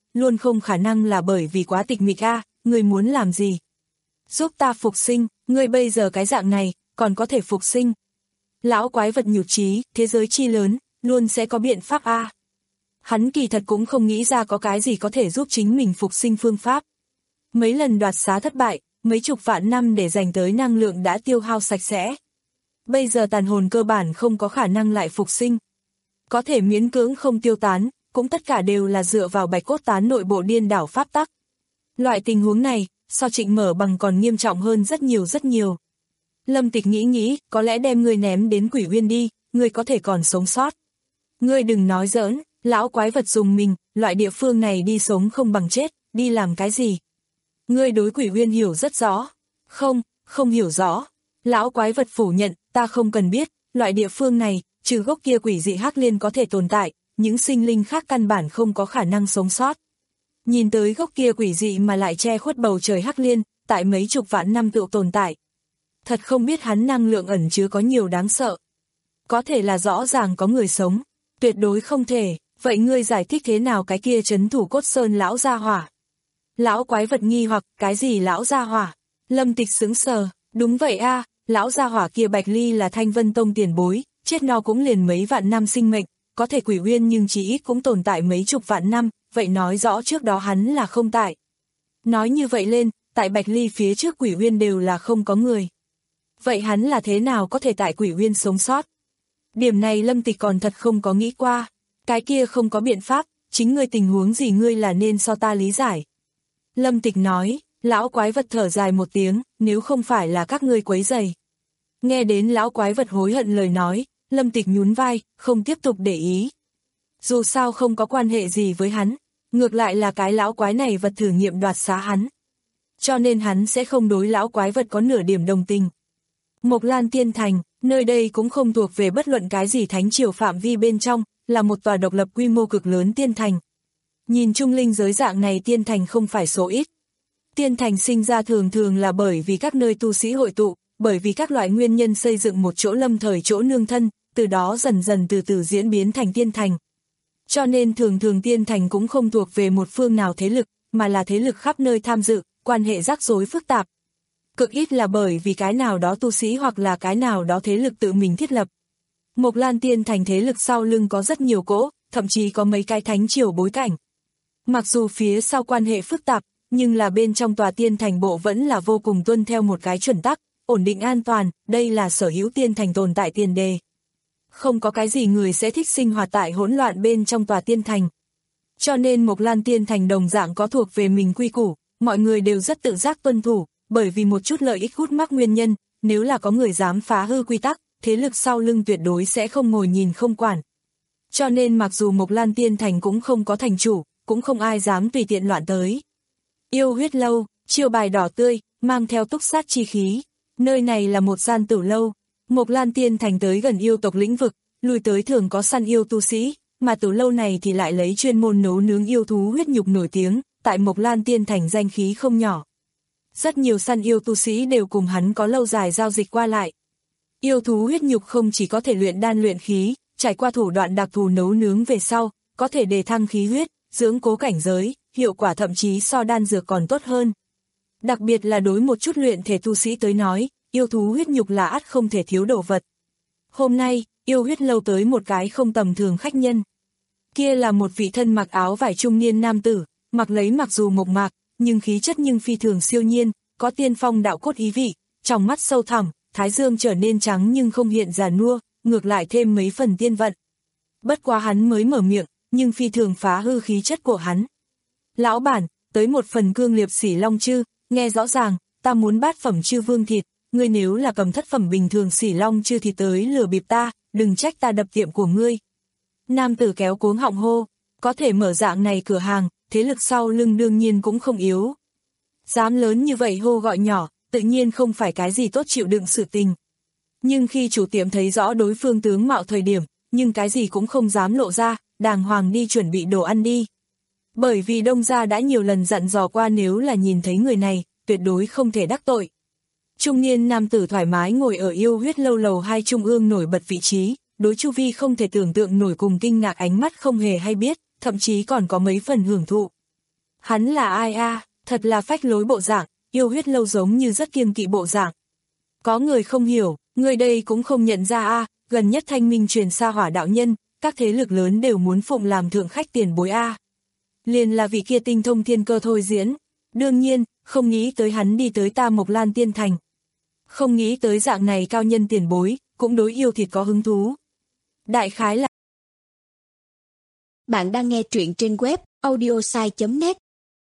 luôn không khả năng là bởi vì quá tịch mịch a, ngươi muốn làm gì? Giúp ta phục sinh, ngươi bây giờ cái dạng này, còn có thể phục sinh. Lão quái vật nhụt chí, thế giới chi lớn, luôn sẽ có biện pháp a. Hắn kỳ thật cũng không nghĩ ra có cái gì có thể giúp chính mình phục sinh phương pháp. Mấy lần đoạt xá thất bại, mấy chục vạn năm để dành tới năng lượng đã tiêu hao sạch sẽ. Bây giờ tàn hồn cơ bản không có khả năng lại phục sinh. Có thể miễn cưỡng không tiêu tán, cũng tất cả đều là dựa vào bạch cốt tán nội bộ điên đảo pháp tắc. Loại tình huống này, so Trịnh Mở Bằng còn nghiêm trọng hơn rất nhiều rất nhiều. Lâm Tịch nghĩ nghĩ, có lẽ đem ngươi ném đến Quỷ Uyên đi, ngươi có thể còn sống sót. Ngươi đừng nói giỡn, lão quái vật dùng mình, loại địa phương này đi sống không bằng chết, đi làm cái gì? Ngươi đối Quỷ Uyên hiểu rất rõ. Không, không hiểu rõ. Lão quái vật phủ nhận, ta không cần biết, loại địa phương này, trừ gốc kia quỷ dị hắc liên có thể tồn tại, những sinh linh khác căn bản không có khả năng sống sót. Nhìn tới gốc kia quỷ dị mà lại che khuất bầu trời hắc liên, tại mấy chục vạn năm tự tồn tại. Thật không biết hắn năng lượng ẩn chứa có nhiều đáng sợ. Có thể là rõ ràng có người sống, tuyệt đối không thể, vậy ngươi giải thích thế nào cái kia trấn thủ cốt sơn lão gia hỏa? Lão quái vật nghi hoặc, cái gì lão gia hỏa? Lâm Tịch sững sờ, đúng vậy a, lão gia hỏa kia Bạch Ly là Thanh Vân Tông tiền bối, chết no cũng liền mấy vạn năm sinh mệnh, có thể Quỷ Uyên nhưng chỉ ít cũng tồn tại mấy chục vạn năm, vậy nói rõ trước đó hắn là không tại. Nói như vậy lên, tại Bạch Ly phía trước Quỷ Uyên đều là không có người. Vậy hắn là thế nào có thể tại Quỷ Uyên sống sót? Điểm này Lâm Tịch còn thật không có nghĩ qua, cái kia không có biện pháp, chính ngươi tình huống gì ngươi là nên so ta lý giải. Lâm Tịch nói, lão quái vật thở dài một tiếng, nếu không phải là các ngươi quấy rầy. Nghe đến lão quái vật hối hận lời nói, Lâm Tịch nhún vai, không tiếp tục để ý. Dù sao không có quan hệ gì với hắn, ngược lại là cái lão quái này vật thử nghiệm đoạt xá hắn. Cho nên hắn sẽ không đối lão quái vật có nửa điểm đồng tình. Mộc Lan Tiên Thành, nơi đây cũng không thuộc về bất luận cái gì thánh triều phạm vi bên trong, là một tòa độc lập quy mô cực lớn tiên thành. Nhìn trung linh giới dạng này tiên thành không phải số ít. Tiên thành sinh ra thường thường là bởi vì các nơi tu sĩ hội tụ, bởi vì các loại nguyên nhân xây dựng một chỗ lâm thời chỗ nương thân, từ đó dần dần từ từ diễn biến thành tiên thành. Cho nên thường thường tiên thành cũng không thuộc về một phương nào thế lực, mà là thế lực khắp nơi tham dự, quan hệ rắc rối phức tạp. Cực ít là bởi vì cái nào đó tu sĩ hoặc là cái nào đó thế lực tự mình thiết lập. Mộc Lan Tiên Thành thế lực sau lưng có rất nhiều cỗ, thậm chí có mấy cái thánh triều bối cảnh. Mặc dù phía sau quan hệ phức tạp, nhưng là bên trong tòa tiên thành bộ vẫn là vô cùng tuân theo một cái chuẩn tắc, ổn định an toàn, đây là sở hữu tiên thành tồn tại tiền đề. Không có cái gì người sẽ thích sinh hoạt tại hỗn loạn bên trong tòa tiên thành. Cho nên Mộc Lan Tiên Thành đồng dạng có thuộc về mình quy củ, mọi người đều rất tự giác tuân thủ, bởi vì một chút lợi ích hút mắc nguyên nhân, nếu là có người dám phá hư quy tắc, thế lực sau lưng tuyệt đối sẽ không ngồi nhìn không quản. Cho nên mặc dù Mộc Lan Tiên Thành cũng không có thành chủ, cũng không ai dám tùy tiện loạn tới. Yêu huyết lâu, chiêu bài đỏ tươi, mang theo túc sát chi khí. Nơi này là một gian tử lâu. Mộc Lan Tiên Thành tới gần yêu tộc lĩnh vực, lui tới thường có săn yêu tu sĩ, mà tử lâu này thì lại lấy chuyên môn nấu nướng yêu thú huyết nhục nổi tiếng, tại Mộc Lan Tiên Thành danh khí không nhỏ. Rất nhiều săn yêu tu sĩ đều cùng hắn có lâu dài giao dịch qua lại. Yêu thú huyết nhục không chỉ có thể luyện đan luyện khí, trải qua thủ đoạn đặc thù nấu nướng về sau, có thể đề thăng khí huyết, dưỡng cố cảnh giới, hiệu quả thậm chí so đan dược còn tốt hơn. Đặc biệt là đối một chút luyện thể tu sĩ tới nói, yêu thú huyết nhục là ắt không thể thiếu đồ vật. Hôm nay, yêu huyết lâu tới một cái không tầm thường khách nhân. Kia là một vị thân mặc áo vải trung niên nam tử, mặc lấy mặc dù mộc mạc, nhưng khí chất nhưng phi thường siêu nhiên, có tiên phong đạo cốt ý vị, trong mắt sâu thẳm, thái dương trở nên trắng nhưng không hiện già nua, ngược lại thêm mấy phần tiên vận. Bất quá hắn mới mở miệng, nhưng phi thường phá hư khí chất của hắn. Lão bản, tới một phần cương liệp sỉ long chư, nghe rõ ràng, ta muốn bát phẩm chư vương thịt, ngươi nếu là cầm thất phẩm bình thường sỉ long chư thì tới lừa bịp ta, đừng trách ta đập tiệm của ngươi. Nam tử kéo cuống họng hô, có thể mở dạng này cửa hàng, thế lực sau lưng đương nhiên cũng không yếu. Dám lớn như vậy hô gọi nhỏ, tự nhiên không phải cái gì tốt chịu đựng sự tình. Nhưng khi chủ tiệm thấy rõ đối phương tướng mạo thời điểm, nhưng cái gì cũng không dám lộ ra, đàng hoàng đi chuẩn bị đồ ăn đi. Bởi vì đông gia đã nhiều lần dặn dò qua nếu là nhìn thấy người này, tuyệt đối không thể đắc tội. Trung niên nam tử thoải mái ngồi ở yêu huyết lâu lầu hai trung ương nổi bật vị trí, đối chu vi không thể tưởng tượng nổi cùng kinh ngạc ánh mắt không hề hay biết, thậm chí còn có mấy phần hưởng thụ. Hắn là ai a? Thật là phách lối bộ dạng, yêu huyết lâu giống như rất kiêng kỵ bộ dạng. Có người không hiểu, người đây cũng không nhận ra a, gần nhất thanh minh truyền xa hỏa đạo nhân, các thế lực lớn đều muốn phụng làm thượng khách tiền bối a. Liền là vị kia tinh thông thiên cơ thôi diễn. Đương nhiên, không nghĩ tới hắn đi tới ta Mộc Lan Tiên Thành. Không nghĩ tới dạng này cao nhân tiền bối, cũng đối yêu thịt có hứng thú. Đại khái là... Bạn đang nghe truyện trên web audiosai chấm net.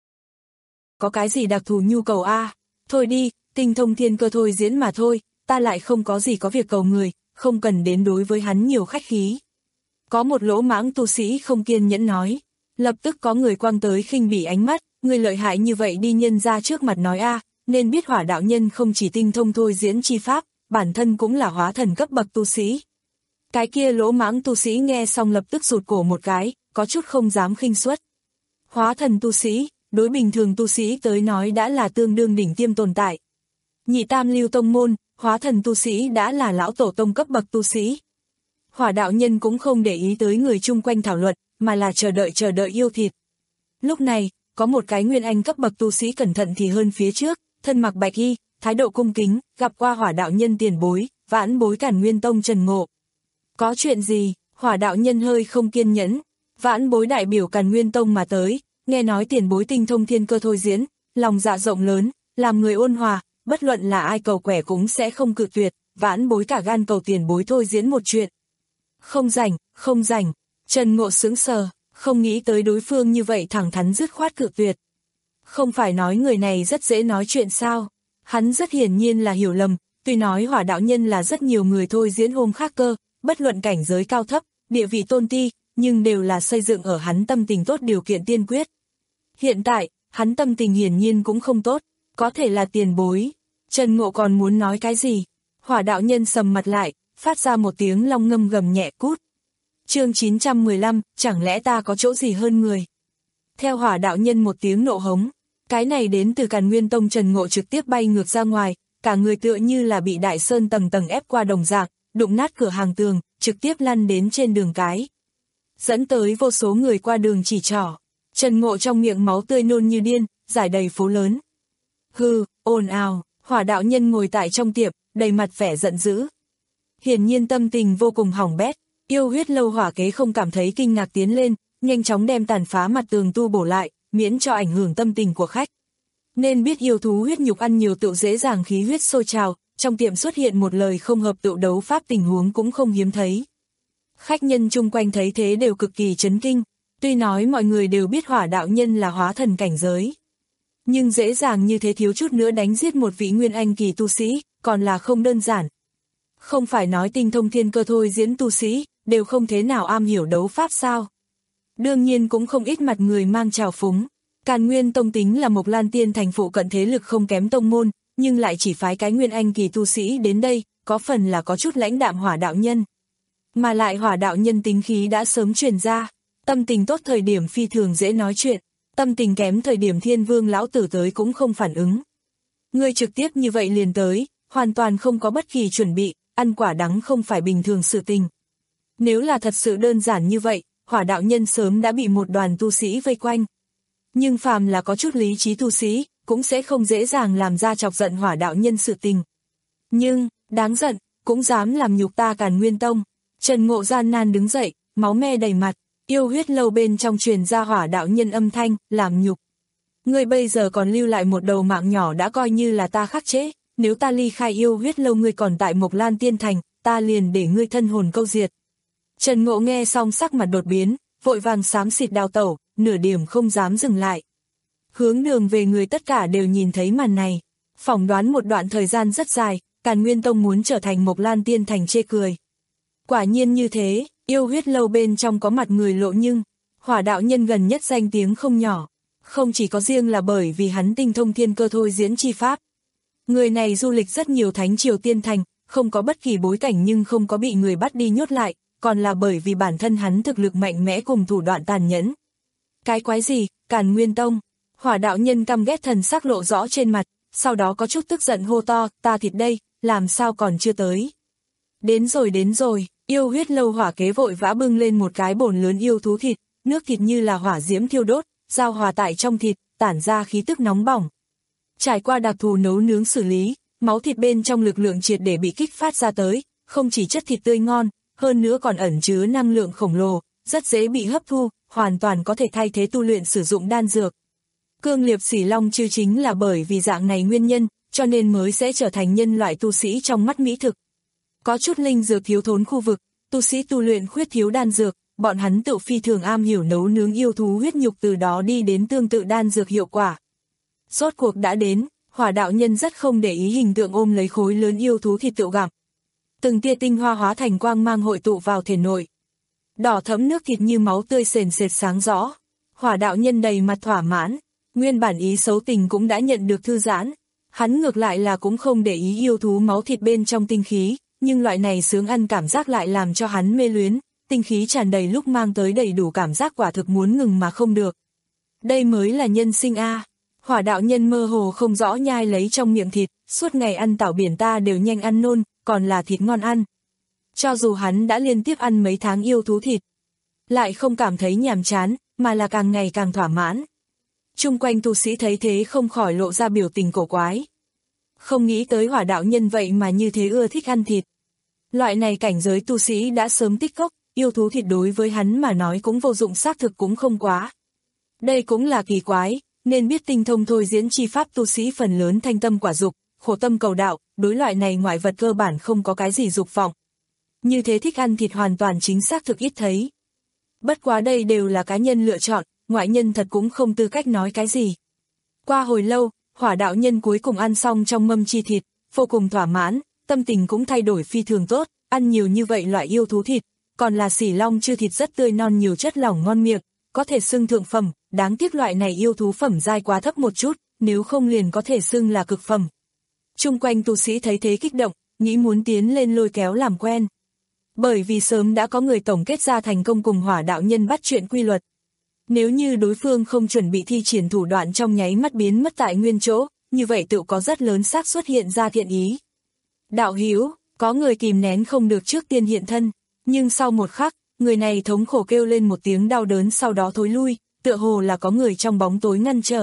Có cái gì đặc thù nhu cầu a? Thôi đi, tinh thông thiên cơ thôi diễn mà thôi, ta lại không có gì có việc cầu người, không cần đến đối với hắn nhiều khách khí. Có một lỗ mãng tu sĩ không kiên nhẫn nói. Lập tức có người quăng tới khinh bỉ ánh mắt, người lợi hại như vậy đi nhân ra trước mặt nói a, nên biết hỏa đạo nhân không chỉ tinh thông thôi diễn chi pháp, bản thân cũng là hóa thần cấp bậc tu sĩ. Cái kia lỗ mãng tu sĩ nghe xong lập tức rụt cổ một cái, có chút không dám khinh suất. Hóa thần tu sĩ, đối bình thường tu sĩ tới nói đã là tương đương đỉnh tiêm tồn tại. Nhị tam lưu tông môn, hóa thần tu sĩ đã là lão tổ tông cấp bậc tu sĩ. Hỏa đạo nhân cũng không để ý tới người chung quanh thảo luận, mà là chờ đợi chờ đợi yêu thịt. Lúc này, có một cái nguyên anh cấp bậc tu sĩ cẩn thận thì hơn phía trước, thân mặc bạch y, thái độ cung kính, gặp qua hỏa đạo nhân tiền bối, vãn bối Càn Nguyên Tông Trần Ngộ. Có chuyện gì? Hỏa đạo nhân hơi không kiên nhẫn. Vãn bối đại biểu Càn Nguyên Tông mà tới, nghe nói tiền bối tinh thông thiên cơ thôi diễn, lòng dạ rộng lớn, làm người ôn hòa, bất luận là ai cầu quẻ cũng sẽ không cự tuyệt, vãn bối cả gan cầu tiền bối thôi diễn một chuyện. Không rảnh, không rảnh. Trần Ngộ sững sờ, không nghĩ tới đối phương như vậy thẳng thắn dứt khoát cự tuyệt. Không phải nói người này rất dễ nói chuyện sao? Hắn rất hiển nhiên là hiểu lầm, tuy nói hỏa đạo nhân là rất nhiều người thôi diễn hôm khác cơ, bất luận cảnh giới cao thấp, địa vị tôn ti, nhưng đều là xây dựng ở hắn tâm tình tốt điều kiện tiên quyết. Hiện tại, hắn tâm tình hiển nhiên cũng không tốt, có thể là tiền bối. Trần Ngộ còn muốn nói cái gì? Hỏa đạo nhân sầm mặt lại, phát ra một tiếng long ngâm gầm nhẹ cút. Chương chín trăm mười lăm, chẳng lẽ ta có chỗ gì hơn người? Theo hỏa đạo nhân một tiếng nộ hống, cái này đến từ Càn Nguyên Tông Trần Ngộ trực tiếp bay ngược ra ngoài, cả người tựa như là bị đại sơn tầng tầng ép qua đồng dạng, đụng nát cửa hàng tường, trực tiếp lăn đến trên đường cái. Dẫn tới vô số người qua đường chỉ trỏ, Trần Ngộ trong miệng máu tươi nôn như điên, rải đầy phố lớn. Hừ, ồn ào, hỏa đạo nhân ngồi tại trong tiệm, đầy mặt vẻ giận dữ. Hiển nhiên tâm tình vô cùng hỏng bét. Yêu huyết lâu hỏa kế không cảm thấy kinh ngạc tiến lên, nhanh chóng đem tàn phá mặt tường tu bổ lại, miễn cho ảnh hưởng tâm tình của khách. Nên biết yêu thú huyết nhục ăn nhiều tựu dễ dàng khí huyết sôi trào, trong tiệm xuất hiện một lời không hợp tựu đấu pháp tình huống cũng không hiếm thấy. Khách nhân chung quanh thấy thế đều cực kỳ chấn kinh, tuy nói mọi người đều biết hỏa đạo nhân là hóa thần cảnh giới. Nhưng dễ dàng như thế thiếu chút nữa đánh giết một vị nguyên anh kỳ tu sĩ, còn là không đơn giản. Không phải nói tinh thông thiên cơ thôi diễn tu sĩ, đều không thế nào am hiểu đấu pháp sao. Đương nhiên cũng không ít mặt người mang trào phúng. Càn Nguyên Tông tính là Mộc Lan Tiên thành phụ cận thế lực không kém tông môn, nhưng lại chỉ phái cái nguyên anh kỳ tu sĩ đến đây, có phần là có chút lãnh đạm hỏa đạo nhân. Mà lại hỏa đạo nhân tính khí đã sớm truyền ra, tâm tình tốt thời điểm phi thường dễ nói chuyện, tâm tình kém thời điểm Thiên Vương lão tử tới cũng không phản ứng. Người trực tiếp như vậy liền tới, hoàn toàn không có bất kỳ chuẩn bị, ăn quả đắng không phải bình thường sự tình. Nếu là thật sự đơn giản như vậy, hỏa đạo nhân sớm đã bị một đoàn tu sĩ vây quanh. Nhưng phàm là có chút lý trí tu sĩ, cũng sẽ không dễ dàng làm ra chọc giận hỏa đạo nhân sự tình. Nhưng, đáng giận, cũng dám làm nhục ta Càn Nguyên Tông. Trần Ngộ gian nan đứng dậy, máu me đầy mặt, yêu huyết lâu bên trong truyền ra hỏa đạo nhân âm thanh, làm nhục. Ngươi bây giờ còn lưu lại một đầu mạng nhỏ đã coi như là ta khắc chế, nếu ta ly khai yêu huyết lâu ngươi còn tại Mộc Lan Tiên Thành, ta liền để ngươi thân hồn câu diệt. Trần Ngộ nghe xong sắc mặt đột biến, vội vàng xám xịt đào tẩu, nửa điểm không dám dừng lại. Hướng đường về người tất cả đều nhìn thấy màn này, phỏng đoán một đoạn thời gian rất dài, Càn Nguyên Tông muốn trở thành Mộc Lan Tiên Thành chê cười. Quả nhiên như thế, yêu huyết lâu bên trong có mặt người lộ nhưng, hỏa đạo nhân gần nhất danh tiếng không nhỏ, không chỉ có riêng là bởi vì hắn tinh thông thiên cơ thôi diễn chi pháp. Người này du lịch rất nhiều thánh triều tiên thành, không có bất kỳ bối cảnh nhưng không có bị người bắt đi nhốt lại, còn là bởi vì bản thân hắn thực lực mạnh mẽ cùng thủ đoạn tàn nhẫn. Cái quái gì, Càn Nguyên Tông? Hỏa đạo nhân căm ghét thần sắc lộ rõ trên mặt, sau đó có chút tức giận hô to, ta thịt đây, làm sao còn chưa tới? Đến rồi đến rồi, yêu huyết lâu hỏa kế vội vã bưng lên một cái bồn lớn yêu thú thịt, nước thịt như là hỏa diễm thiêu đốt, giao hòa tại trong thịt, tản ra khí tức nóng bỏng. Trải qua đặc thù nấu nướng xử lý, máu thịt bên trong lực lượng triệt để bị kích phát ra tới, không chỉ chất thịt tươi ngon, hơn nữa còn ẩn chứa năng lượng khổng lồ, rất dễ bị hấp thu, hoàn toàn có thể thay thế tu luyện sử dụng đan dược. Cương liệp xỉ long chư chính là bởi vì dạng này nguyên nhân, cho nên mới sẽ trở thành nhân loại tu sĩ trong mắt mỹ thực. Có chút linh dược thiếu thốn khu vực, tu sĩ tu luyện khuyết thiếu đan dược, bọn hắn tự phi thường am hiểu nấu nướng yêu thú huyết nhục, từ đó đi đến tương tự đan dược hiệu quả. Rốt cuộc đã đến, Hỏa đạo nhân rất không để ý hình tượng ôm lấy khối lớn yêu thú thịt tự gặm. Từng tia tinh hoa hóa thành quang mang hội tụ vào thể nội. Đỏ thẫm nước thịt như máu tươi sền sệt sáng rõ. Hỏa đạo nhân đầy mặt thỏa mãn, nguyên bản ý xấu tình cũng đã nhận được thư giãn. Hắn ngược lại là cũng không để ý yêu thú máu thịt bên trong tinh khí, nhưng loại này sướng ăn cảm giác lại làm cho hắn mê luyến, tinh khí tràn đầy lúc mang tới đầy đủ cảm giác quả thực muốn ngừng mà không được. Đây mới là nhân sinh a. Hỏa đạo nhân mơ hồ không rõ nhai lấy trong miệng thịt, suốt ngày ăn tảo biển ta đều nhanh ăn nôn, còn là thịt ngon ăn. Cho dù hắn đã liên tiếp ăn mấy tháng yêu thú thịt, lại không cảm thấy nhàm chán, mà là càng ngày càng thỏa mãn. Chung quanh tu sĩ thấy thế không khỏi lộ ra biểu tình cổ quái. Không nghĩ tới hỏa đạo nhân vậy mà như thế ưa thích ăn thịt. Loại này cảnh giới tu sĩ đã sớm tích cốc, yêu thú thịt đối với hắn mà nói cũng vô dụng, xác thực cũng không quá. Đây cũng là kỳ quái, nên biết tinh thông thôi diễn chi pháp tu sĩ phần lớn thanh tâm quả dục, khổ tâm cầu đạo, đối loại này ngoại vật cơ bản không có cái gì dục vọng. Như thế thích ăn thịt hoàn toàn chính xác thực ít thấy. Bất quá đây đều là cá nhân lựa chọn, ngoại nhân thật cũng không tư cách nói cái gì. Qua hồi lâu, hỏa đạo nhân cuối cùng ăn xong trong mâm chi thịt, vô cùng thỏa mãn, tâm tình cũng thay đổi phi thường tốt, ăn nhiều như vậy loại yêu thú thịt, còn là xỉ long chư thịt rất tươi non nhiều chất lỏng ngon miệng, có thể xưng thượng phẩm, đáng tiếc loại này yêu thú phẩm giai quá thấp một chút, nếu không liền có thể xưng là cực phẩm. Chung quanh tu sĩ thấy thế kích động, nghĩ muốn tiến lên lôi kéo làm quen. Bởi vì sớm đã có người tổng kết ra thành công cùng hỏa đạo nhân bắt chuyện quy luật. Nếu như đối phương không chuẩn bị thi triển thủ đoạn trong nháy mắt biến mất tại nguyên chỗ, như vậy tự có rất lớn xác suất hiện ra thiện ý. Đạo hữu, có người kìm nén không được trước tiên hiện thân, nhưng sau một khắc, người này thống khổ kêu lên một tiếng đau đớn sau đó thối lui, tựa hồ là có người trong bóng tối ngăn trở.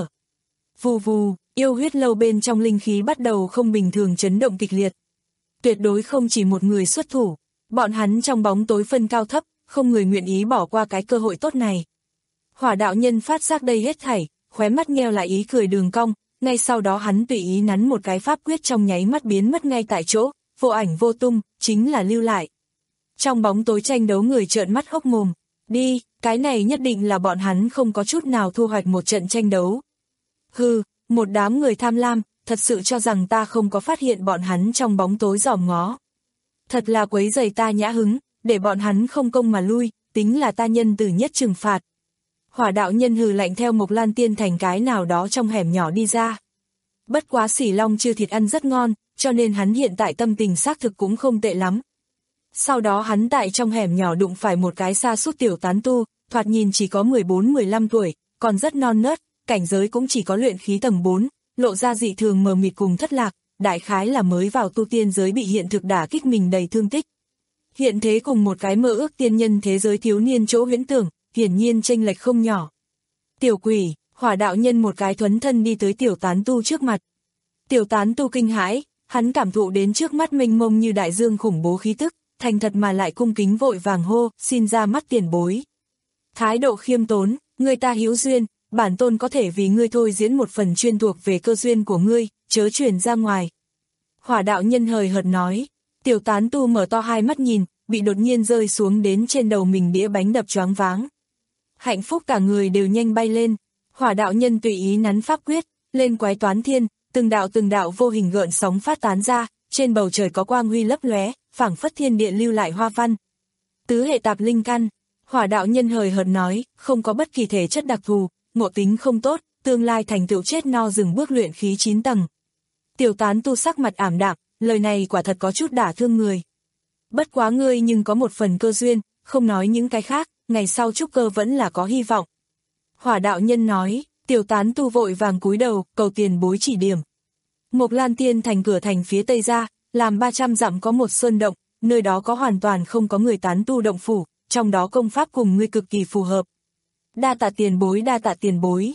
Vù vù, yêu huyết lâu bên trong linh khí bắt đầu không bình thường chấn động kịch liệt. Tuyệt đối không chỉ một người xuất thủ, bọn hắn trong bóng tối phân cao thấp, không người nguyện ý bỏ qua cái cơ hội tốt này. Hỏa đạo nhân phát giác đây hết thảy, khóe mắt nheo lại ý cười đường cong, ngay sau đó hắn tùy ý nắn một cái pháp quyết trong nháy mắt biến mất ngay tại chỗ, vô ảnh vô tung, chính là lưu lại. Trong bóng tối tranh đấu người trợn mắt hốc mồm, đi, cái này nhất định là bọn hắn không có chút nào thu hoạch một trận tranh đấu. Hừ, một đám người tham lam, thật sự cho rằng ta không có phát hiện bọn hắn trong bóng tối dòm ngó. Thật là quấy rầy ta nhã hứng, để bọn hắn không công mà lui, tính là ta nhân từ nhất trừng phạt. Hỏa đạo nhân hừ lạnh theo Mộc Lan Tiên thành cái nào đó trong hẻm nhỏ đi ra. Bất quá xỉ long chư thịt ăn rất ngon, cho nên hắn hiện tại tâm tình xác thực cũng không tệ lắm. Sau đó hắn tại trong hẻm nhỏ đụng phải một cái sa sút tiểu tán tu, thoạt nhìn chỉ có mười bốn mười lăm tuổi, còn rất non nớt, cảnh giới cũng chỉ có luyện khí tầng bốn, lộ ra dị thường mờ mịt cùng thất lạc, đại khái là mới vào tu tiên giới bị hiện thực đả kích mình đầy thương tích. Hiện thế cùng một cái mơ ước tiên nhân thế giới thiếu niên chỗ huyễn tưởng, hiển nhiên chênh lệch không nhỏ. Tiểu quỷ, hỏa đạo nhân một cái thuấn thân đi tới tiểu tán tu trước mặt. Tiểu tán tu kinh hãi, hắn cảm thụ đến trước mắt mênh mông như đại dương khủng bố khí tức, thành thật mà lại cung kính vội vàng hô, xin ra mắt tiền bối. Thái độ khiêm tốn, người ta hữu duyên, bản tôn có thể vì ngươi thôi diễn một phần chuyên thuộc về cơ duyên của ngươi, chớ truyền ra ngoài. Hỏa đạo nhân hời hợt nói, tiểu tán tu mở to hai mắt nhìn, bị đột nhiên rơi xuống đến trên đầu mình đĩa bánh đập choáng váng. Hạnh phúc cả người đều nhanh bay lên, hỏa đạo nhân tùy ý nắn pháp quyết, lên quái toán thiên, từng đạo từng đạo vô hình gợn sóng phát tán ra, trên bầu trời có quang huy lấp lóe, phảng phất thiên địa lưu lại hoa văn. Tứ hệ tạp linh căn, hỏa đạo nhân hời hợt nói, không có bất kỳ thể chất đặc thù, ngộ tính không tốt, tương lai thành tựu chết no dừng bước luyện khí chín tầng. Tiểu tán tu sắc mặt ảm đạm, lời này quả thật có chút đả thương người. Bất quá ngươi nhưng có một phần cơ duyên, không nói những cái khác, ngày sau trúc cơ vẫn là có hy vọng. Hỏa đạo nhân nói, tiểu tán tu vội vàng cúi đầu, cầu tiền bối chỉ điểm. Mộc Lan Tiên thành cửa thành phía tây ra, làm ba trăm dặm có một sơn động, nơi đó có hoàn toàn không có người tán tu động phủ, trong đó công pháp cùng ngươi cực kỳ phù hợp. Đa tạ tiền bối đa tạ tiền bối.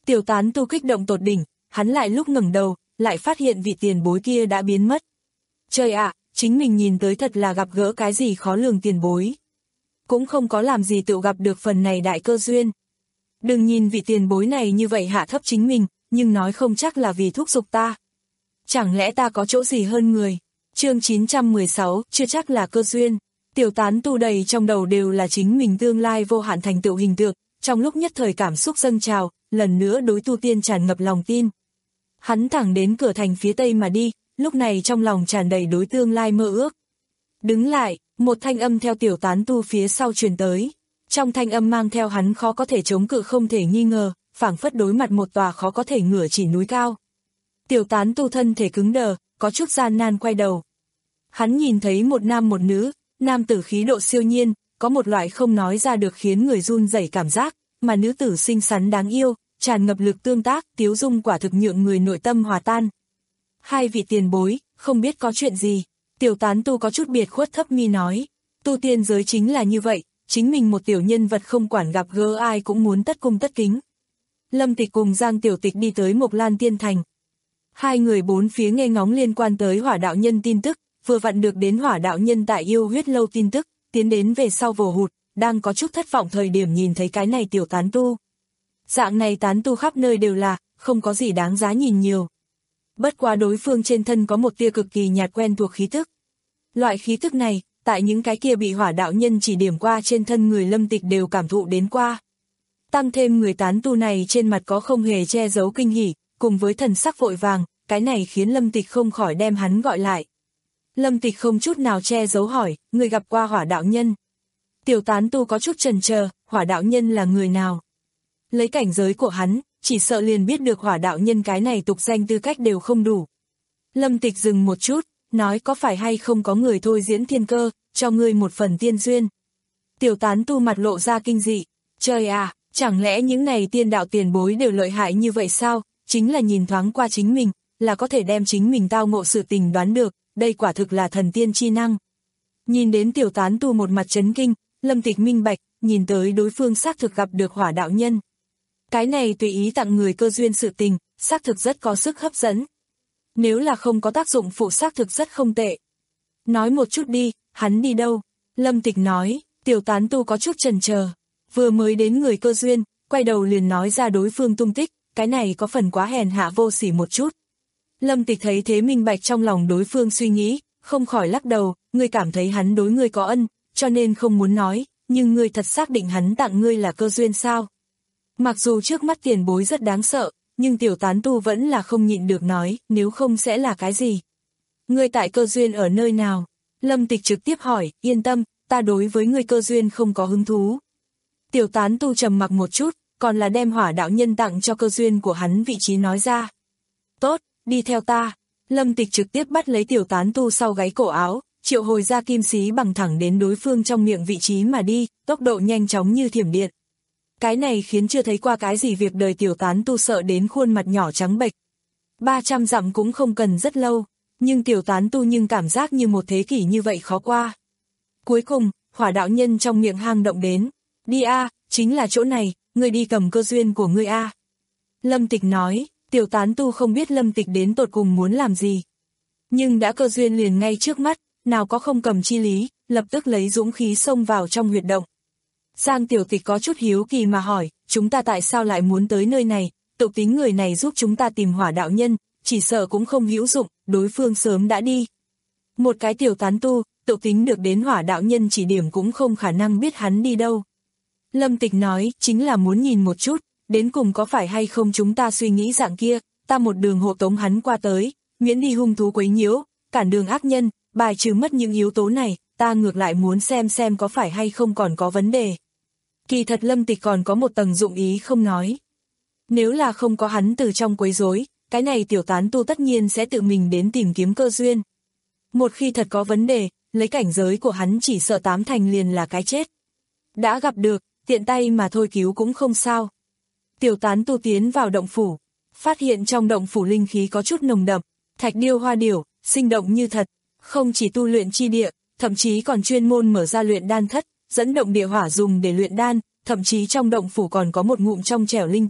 Tiểu tán tu kích động tột đỉnh, hắn lại lúc ngẩng đầu, lại phát hiện vị tiền bối kia đã biến mất. Trời ạ, chính mình nhìn tới thật là gặp gỡ cái gì khó lường tiền bối. Cũng không có làm gì tự gặp được phần này đại cơ duyên. Đừng nhìn vị tiền bối này như vậy hạ thấp chính mình, nhưng nói không chắc là vì thúc giục ta. Chẳng lẽ ta có chỗ gì hơn người? Chương chín trăm mười sáu, chưa chắc là cơ duyên. Tiểu tán tu đầy trong đầu đều là chính mình tương lai vô hạn thành tựu hình tượng, trong lúc nhất thời cảm xúc dâng trào, lần nữa đối tu tiên tràn ngập lòng tin. Hắn thẳng đến cửa thành phía tây mà đi, lúc này trong lòng tràn đầy đối tương lai mơ ước. Đứng lại, một thanh âm theo tiểu tán tu phía sau truyền tới. Trong thanh âm mang theo hắn khó có thể chống cự không thể nghi ngờ, phảng phất đối mặt một tòa khó có thể ngửa chỉ núi cao. Tiểu tán tu thân thể cứng đờ, có chút gian nan quay đầu. Hắn nhìn thấy một nam một nữ, nam tử khí độ siêu nhiên, có một loại không nói ra được khiến người run rẩy cảm giác, mà nữ tử xinh xắn đáng yêu, tràn ngập lực tương tác, tiếu dung quả thực nhượng người nội tâm hòa tan. Hai vị tiền bối, không biết có chuyện gì, tiểu tán tu có chút biệt khuất thấp mi nói, tu tiên giới chính là như vậy, chính mình một tiểu nhân vật không quản gặp gỡ ai cũng muốn tất cung tất kính. Lâm Tịch cùng Giang Tiểu Tịch đi tới Mộc Lan Tiên Thành. Hai người bốn phía nghe ngóng liên quan tới hỏa đạo nhân tin tức, vừa vặn được đến hỏa đạo nhân tại yêu huyết lâu tin tức, tiến đến về sau vồ hụt, đang có chút thất vọng thời điểm nhìn thấy cái này tiểu tán tu. Dạng này tán tu khắp nơi đều là, không có gì đáng giá nhìn nhiều. Bất quá đối phương trên thân có một tia cực kỳ nhạt quen thuộc khí tức. Loại khí tức này, tại những cái kia bị hỏa đạo nhân chỉ điểm qua trên thân người Lâm Tịch đều cảm thụ đến qua. Tăng thêm người tán tu này trên mặt có không hề che giấu kinh hỉ, cùng với thần sắc vội vàng, cái này khiến Lâm Tịch không khỏi đem hắn gọi lại. Lâm Tịch không chút nào che giấu hỏi, người gặp qua hỏa đạo nhân. Tiểu tán tu có chút chần chờ, hỏa đạo nhân là người nào? Lấy cảnh giới của hắn, chỉ sợ liền biết được hỏa đạo nhân cái này tục danh tư cách đều không đủ. Lâm Tịch dừng một chút, nói có phải hay không có người thôi diễn thiên cơ, cho ngươi một phần tiên duyên. Tiểu tán tu mặt lộ ra kinh dị, trời à, chẳng lẽ những này tiên đạo tiền bối đều lợi hại như vậy sao, chính là nhìn thoáng qua chính mình, là có thể đem chính mình tao ngộ sự tình đoán được, đây quả thực là thần tiên chi năng. Nhìn đến tiểu tán tu một mặt chấn kinh, Lâm Tịch minh bạch, nhìn tới đối phương xác thực gặp được hỏa đạo nhân. Cái này tùy ý tặng người cơ duyên sự tình, xác thực rất có sức hấp dẫn. Nếu là không có tác dụng phụ xác thực rất không tệ. Nói một chút đi, hắn đi đâu? Lâm Tịch nói, tiểu tán tu có chút chần chờ. Vừa mới đến người cơ duyên, quay đầu liền nói ra đối phương tung tích, cái này có phần quá hèn hạ vô sỉ một chút. Lâm Tịch thấy thế minh bạch trong lòng đối phương suy nghĩ, không khỏi lắc đầu, ngươi cảm thấy hắn đối ngươi có ân, cho nên không muốn nói, nhưng ngươi thật xác định hắn tặng ngươi là cơ duyên sao? Mặc dù trước mắt tiền bối rất đáng sợ, nhưng tiểu tán tu vẫn là không nhịn được nói, nếu không sẽ là cái gì? Ngươi tại cơ duyên ở nơi nào? Lâm Tịch trực tiếp hỏi, yên tâm, ta đối với ngươi cơ duyên không có hứng thú. Tiểu tán tu trầm mặc một chút, còn là đem hỏa đạo nhân tặng cho cơ duyên của hắn vị trí nói ra. Tốt, đi theo ta. Lâm Tịch trực tiếp bắt lấy tiểu tán tu sau gáy cổ áo, triệu hồi ra kim xí bằng thẳng đến đối phương trong miệng vị trí mà đi, tốc độ nhanh chóng như thiểm điện. Cái này khiến chưa thấy qua cái gì việc đời tiểu tán tu sợ đến khuôn mặt nhỏ trắng bệch. ba trăm dặm cũng không cần rất lâu, nhưng tiểu tán tu nhưng cảm giác như một thế kỷ như vậy khó qua. Cuối cùng, hỏa đạo nhân trong miệng hang động đến, đi a, chính là chỗ này, ngươi đi cầm cơ duyên của ngươi a. Lâm Tịch nói, tiểu tán tu không biết Lâm Tịch đến tột cùng muốn làm gì. Nhưng đã cơ duyên liền ngay trước mắt, nào có không cầm chi lý, lập tức lấy dũng khí xông vào trong huyệt động. Giang Tiểu Tịch có chút hiếu kỳ mà hỏi, chúng ta tại sao lại muốn tới nơi này, tự tính người này giúp chúng ta tìm hỏa đạo nhân, chỉ sợ cũng không hữu dụng, đối phương sớm đã đi. Một cái tiểu tán tu, tự tính được đến hỏa đạo nhân chỉ điểm cũng không khả năng biết hắn đi đâu. Lâm Tịch nói, chính là muốn nhìn một chút, đến cùng có phải hay không chúng ta suy nghĩ dạng kia, ta một đường hộ tống hắn qua tới, miễn đi hung thú quấy nhiễu, cản đường ác nhân, bài trừ mất những yếu tố này, ta ngược lại muốn xem xem có phải hay không còn có vấn đề. Kỳ thật Lâm Tịch còn có một tầng dụng ý không nói. Nếu là không có hắn từ trong quấy rối, cái này tiểu tán tu tất nhiên sẽ tự mình đến tìm kiếm cơ duyên. Một khi thật có vấn đề, lấy cảnh giới của hắn chỉ sợ tám thành liền là cái chết. Đã gặp được, tiện tay mà thôi cứu cũng không sao. Tiểu tán tu tiến vào động phủ, phát hiện trong động phủ linh khí có chút nồng đậm, thạch điêu hoa điểu, sinh động như thật, không chỉ tu luyện chi địa, thậm chí còn chuyên môn mở ra luyện đan thất, dẫn động địa hỏa dùng để luyện đan, thậm chí trong động phủ còn có một ngụm trong trẻo linh tuyền,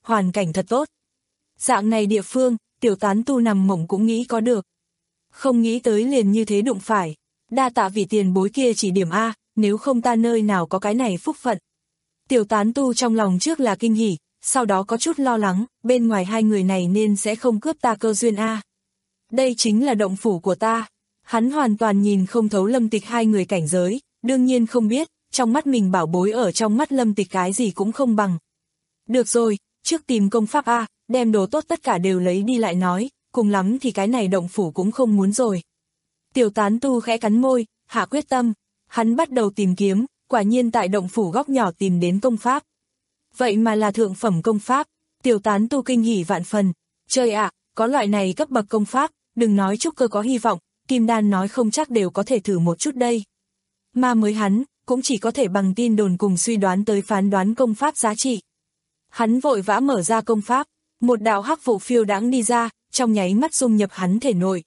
hoàn cảnh thật tốt. Dạng này địa phương, tiểu tán tu nằm mộng cũng nghĩ có được. Không nghĩ tới liền như thế đụng phải. Đa tạ vị tiền bối kia chỉ điểm A, nếu không ta nơi nào có cái này phúc phận. Tiểu tán tu trong lòng trước là kinh hỉ, sau đó có chút lo lắng, bên ngoài hai người này nên sẽ không cướp ta cơ duyên A. Đây chính là động phủ của ta. Hắn hoàn toàn nhìn không thấu Lâm Tịch hai người cảnh giới, đương nhiên không biết, trong mắt mình bảo bối ở trong mắt Lâm Tịch cái gì cũng không bằng. Được rồi, trước tìm công pháp A, đem đồ tốt tất cả đều lấy đi lại nói, cùng lắm thì cái này động phủ cũng không muốn rồi. Tiểu tán tu khẽ cắn môi, hạ quyết tâm, hắn bắt đầu tìm kiếm, quả nhiên tại động phủ góc nhỏ tìm đến công pháp. Vậy mà là thượng phẩm công pháp, tiểu tán tu kinh hỉ vạn phần, trời ạ, có loại này cấp bậc công pháp, đừng nói trúc cơ có hy vọng, kim đan nói không chắc đều có thể thử một chút đây. Mà mới hắn, cũng chỉ có thể bằng tin đồn cùng suy đoán tới phán đoán công pháp giá trị. Hắn vội vã mở ra công pháp, một đạo hắc vụ phiêu đãng đi ra, trong nháy mắt dung nhập hắn thể nội.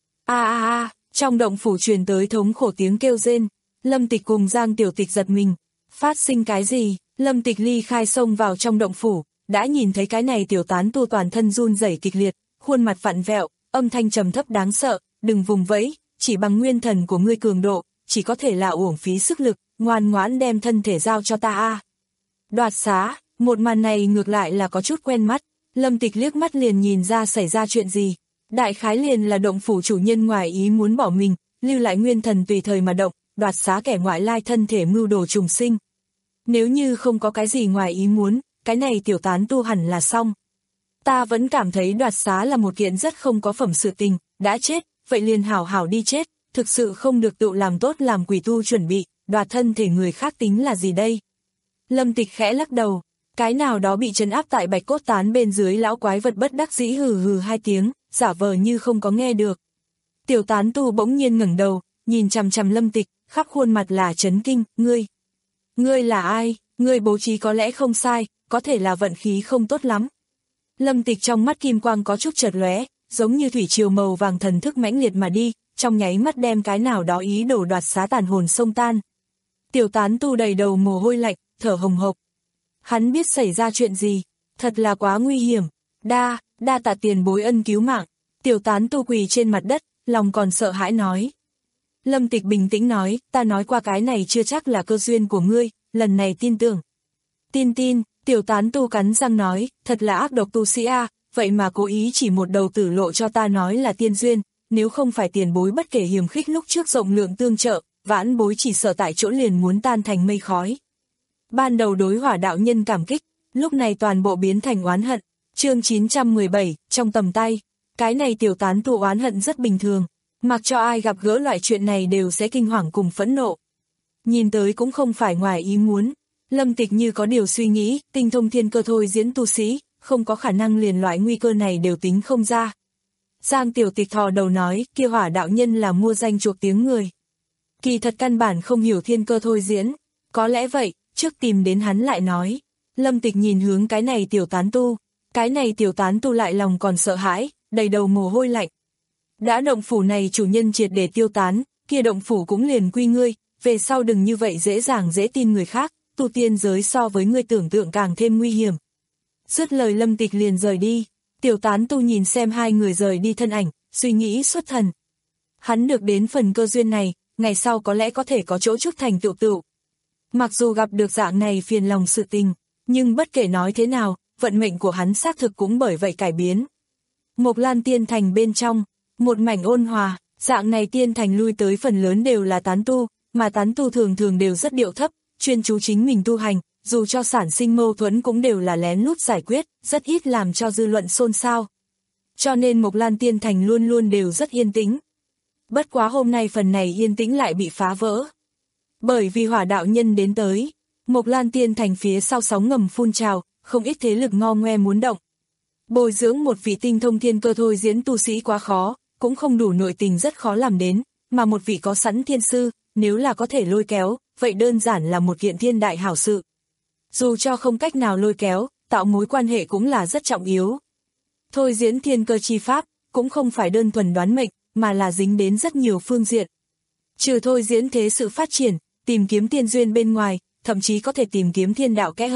A a a, trong động phủ truyền tới thống khổ tiếng kêu rên, Lâm Tịch cùng Giang Tiểu Tịch giật mình. Phát sinh cái gì? Lâm Tịch ly khai xông vào trong động phủ, đã nhìn thấy cái này tiểu tán tu toàn thân run rẩy kịch liệt, khuôn mặt vặn vẹo, âm thanh trầm thấp đáng sợ, đừng vùng vẫy, chỉ bằng nguyên thần của ngươi cường độ, chỉ có thể là uổng phí sức lực, ngoan ngoãn đem thân thể giao cho ta a. Đoạt xá, một màn này ngược lại là có chút quen mắt, Lâm Tịch liếc mắt liền nhìn ra xảy ra chuyện gì. Đại khái liền là động phủ chủ nhân ngoài ý muốn bỏ mình, lưu lại nguyên thần tùy thời mà động, đoạt xá kẻ ngoại lai thân thể mưu đồ trùng sinh. Nếu như không có cái gì ngoài ý muốn, cái này tiểu tán tu hẳn là xong. Ta vẫn cảm thấy đoạt xá là một kiện rất không có phẩm sự tình, đã chết, vậy liền hảo hảo đi chết, thực sự không được tự làm tốt làm quỷ tu chuẩn bị, đoạt thân thể người khác tính là gì đây? Lâm Tịch khẽ lắc đầu, cái nào đó bị trấn áp tại bạch cốt tán bên dưới lão quái vật bất đắc dĩ hừ hừ hai tiếng, giả vờ như không có nghe được. Tiểu tán tu bỗng nhiên ngẩng đầu, nhìn chằm chằm Lâm Tịch, khắp khuôn mặt là chấn kinh, ngươi. Ngươi là ai? Ngươi bố trí có lẽ không sai, có thể là vận khí không tốt lắm. Lâm Tịch trong mắt kim quang có chút chợt lóe, giống như thủy triều màu vàng thần thức mãnh liệt mà đi, trong nháy mắt đem cái nào đó ý đồ đoạt xá tàn hồn xông tan. Tiểu tán tu đầy đầu mồ hôi lạnh, thở hồng hộc. Hắn biết xảy ra chuyện gì, thật là quá nguy hiểm. Đa, đa tạ tiền bối ân cứu mạng. Tiểu tán tu quỳ trên mặt đất, lòng còn sợ hãi nói. Lâm Tịch bình tĩnh nói, ta nói qua cái này chưa chắc là cơ duyên của ngươi, lần này tin tưởng. Tin tin, tiểu tán tu cắn răng nói, thật là ác độc tu sĩ a, vậy mà cố ý chỉ một đầu tử lộ cho ta nói là tiên duyên, nếu không phải tiền bối bất kể hiềm khích lúc trước rộng lượng tương trợ, vãn bối chỉ sợ tại chỗ liền muốn tan thành mây khói. Ban đầu đối hỏa đạo nhân cảm kích, lúc này toàn bộ biến thành oán hận. Chương chín trăm mười bảy, trong tầm tay, cái này tiểu tán tu oán hận rất bình thường, mặc cho ai gặp gỡ loại chuyện này đều sẽ kinh hoàng cùng phẫn nộ. Nhìn tới cũng không phải ngoài ý muốn, Lâm Tịch như có điều suy nghĩ, tinh thông thiên cơ thôi diễn tu sĩ, không có khả năng liền loại nguy cơ này đều tính không ra. Giang Tiểu Tịch thò đầu nói, kia hỏa đạo nhân là mua danh chuộc tiếng người. Kỳ thật căn bản không hiểu thiên cơ thôi diễn, có lẽ vậy, trước tìm đến hắn lại nói. Lâm Tịch nhìn hướng cái này tiểu tán tu, cái này tiểu tán tu lại lòng còn sợ hãi, đầy đầu mồ hôi lạnh. Đã động phủ này chủ nhân triệt để tiêu tán, kia động phủ cũng liền quy ngươi, về sau đừng như vậy dễ dàng dễ tin người khác, tu tiên giới so với ngươi tưởng tượng càng thêm nguy hiểm. Dứt lời Lâm Tịch liền rời đi, tiểu tán tu nhìn xem hai người rời đi thân ảnh, suy nghĩ xuất thần. Hắn được đến phần cơ duyên này, ngày sau có lẽ có thể có chỗ chút thành tựu tựu. Mặc dù gặp được dạng này phiền lòng sự tình, nhưng bất kể nói thế nào, vận mệnh của hắn xác thực cũng bởi vậy cải biến. Mộc Lan Tiên Thành bên trong, một mảnh ôn hòa, dạng này tiên thành lui tới phần lớn đều là tán tu, mà tán tu thường thường đều rất điệu thấp, chuyên chú chính mình tu hành, dù cho sản sinh mâu thuẫn cũng đều là lén lút giải quyết, rất ít làm cho dư luận xôn xao. Cho nên Mộc Lan Tiên Thành luôn luôn đều rất yên tĩnh. Bất quá hôm nay phần này yên tĩnh lại bị phá vỡ. Bởi vì hỏa đạo nhân đến tới, Mộc Lan Tiên Thành phía sau sóng ngầm phun trào, không ít thế lực ngo ngoe muốn động. Bồi dưỡng một vị tinh thông thiên cơ thôi diễn tu sĩ quá khó, cũng không đủ nội tình rất khó làm đến, mà một vị có sẵn thiên sư, nếu là có thể lôi kéo, vậy đơn giản là một kiện thiên đại hảo sự. Dù cho không cách nào lôi kéo, tạo mối quan hệ cũng là rất trọng yếu. Thôi diễn thiên cơ chi pháp, cũng không phải đơn thuần đoán mệnh, mà là dính đến rất nhiều phương diện. Trừ thôi diễn thế sự phát triển, tìm kiếm tiên duyên bên ngoài, thậm chí có thể tìm kiếm thiên đạo kẽ hở,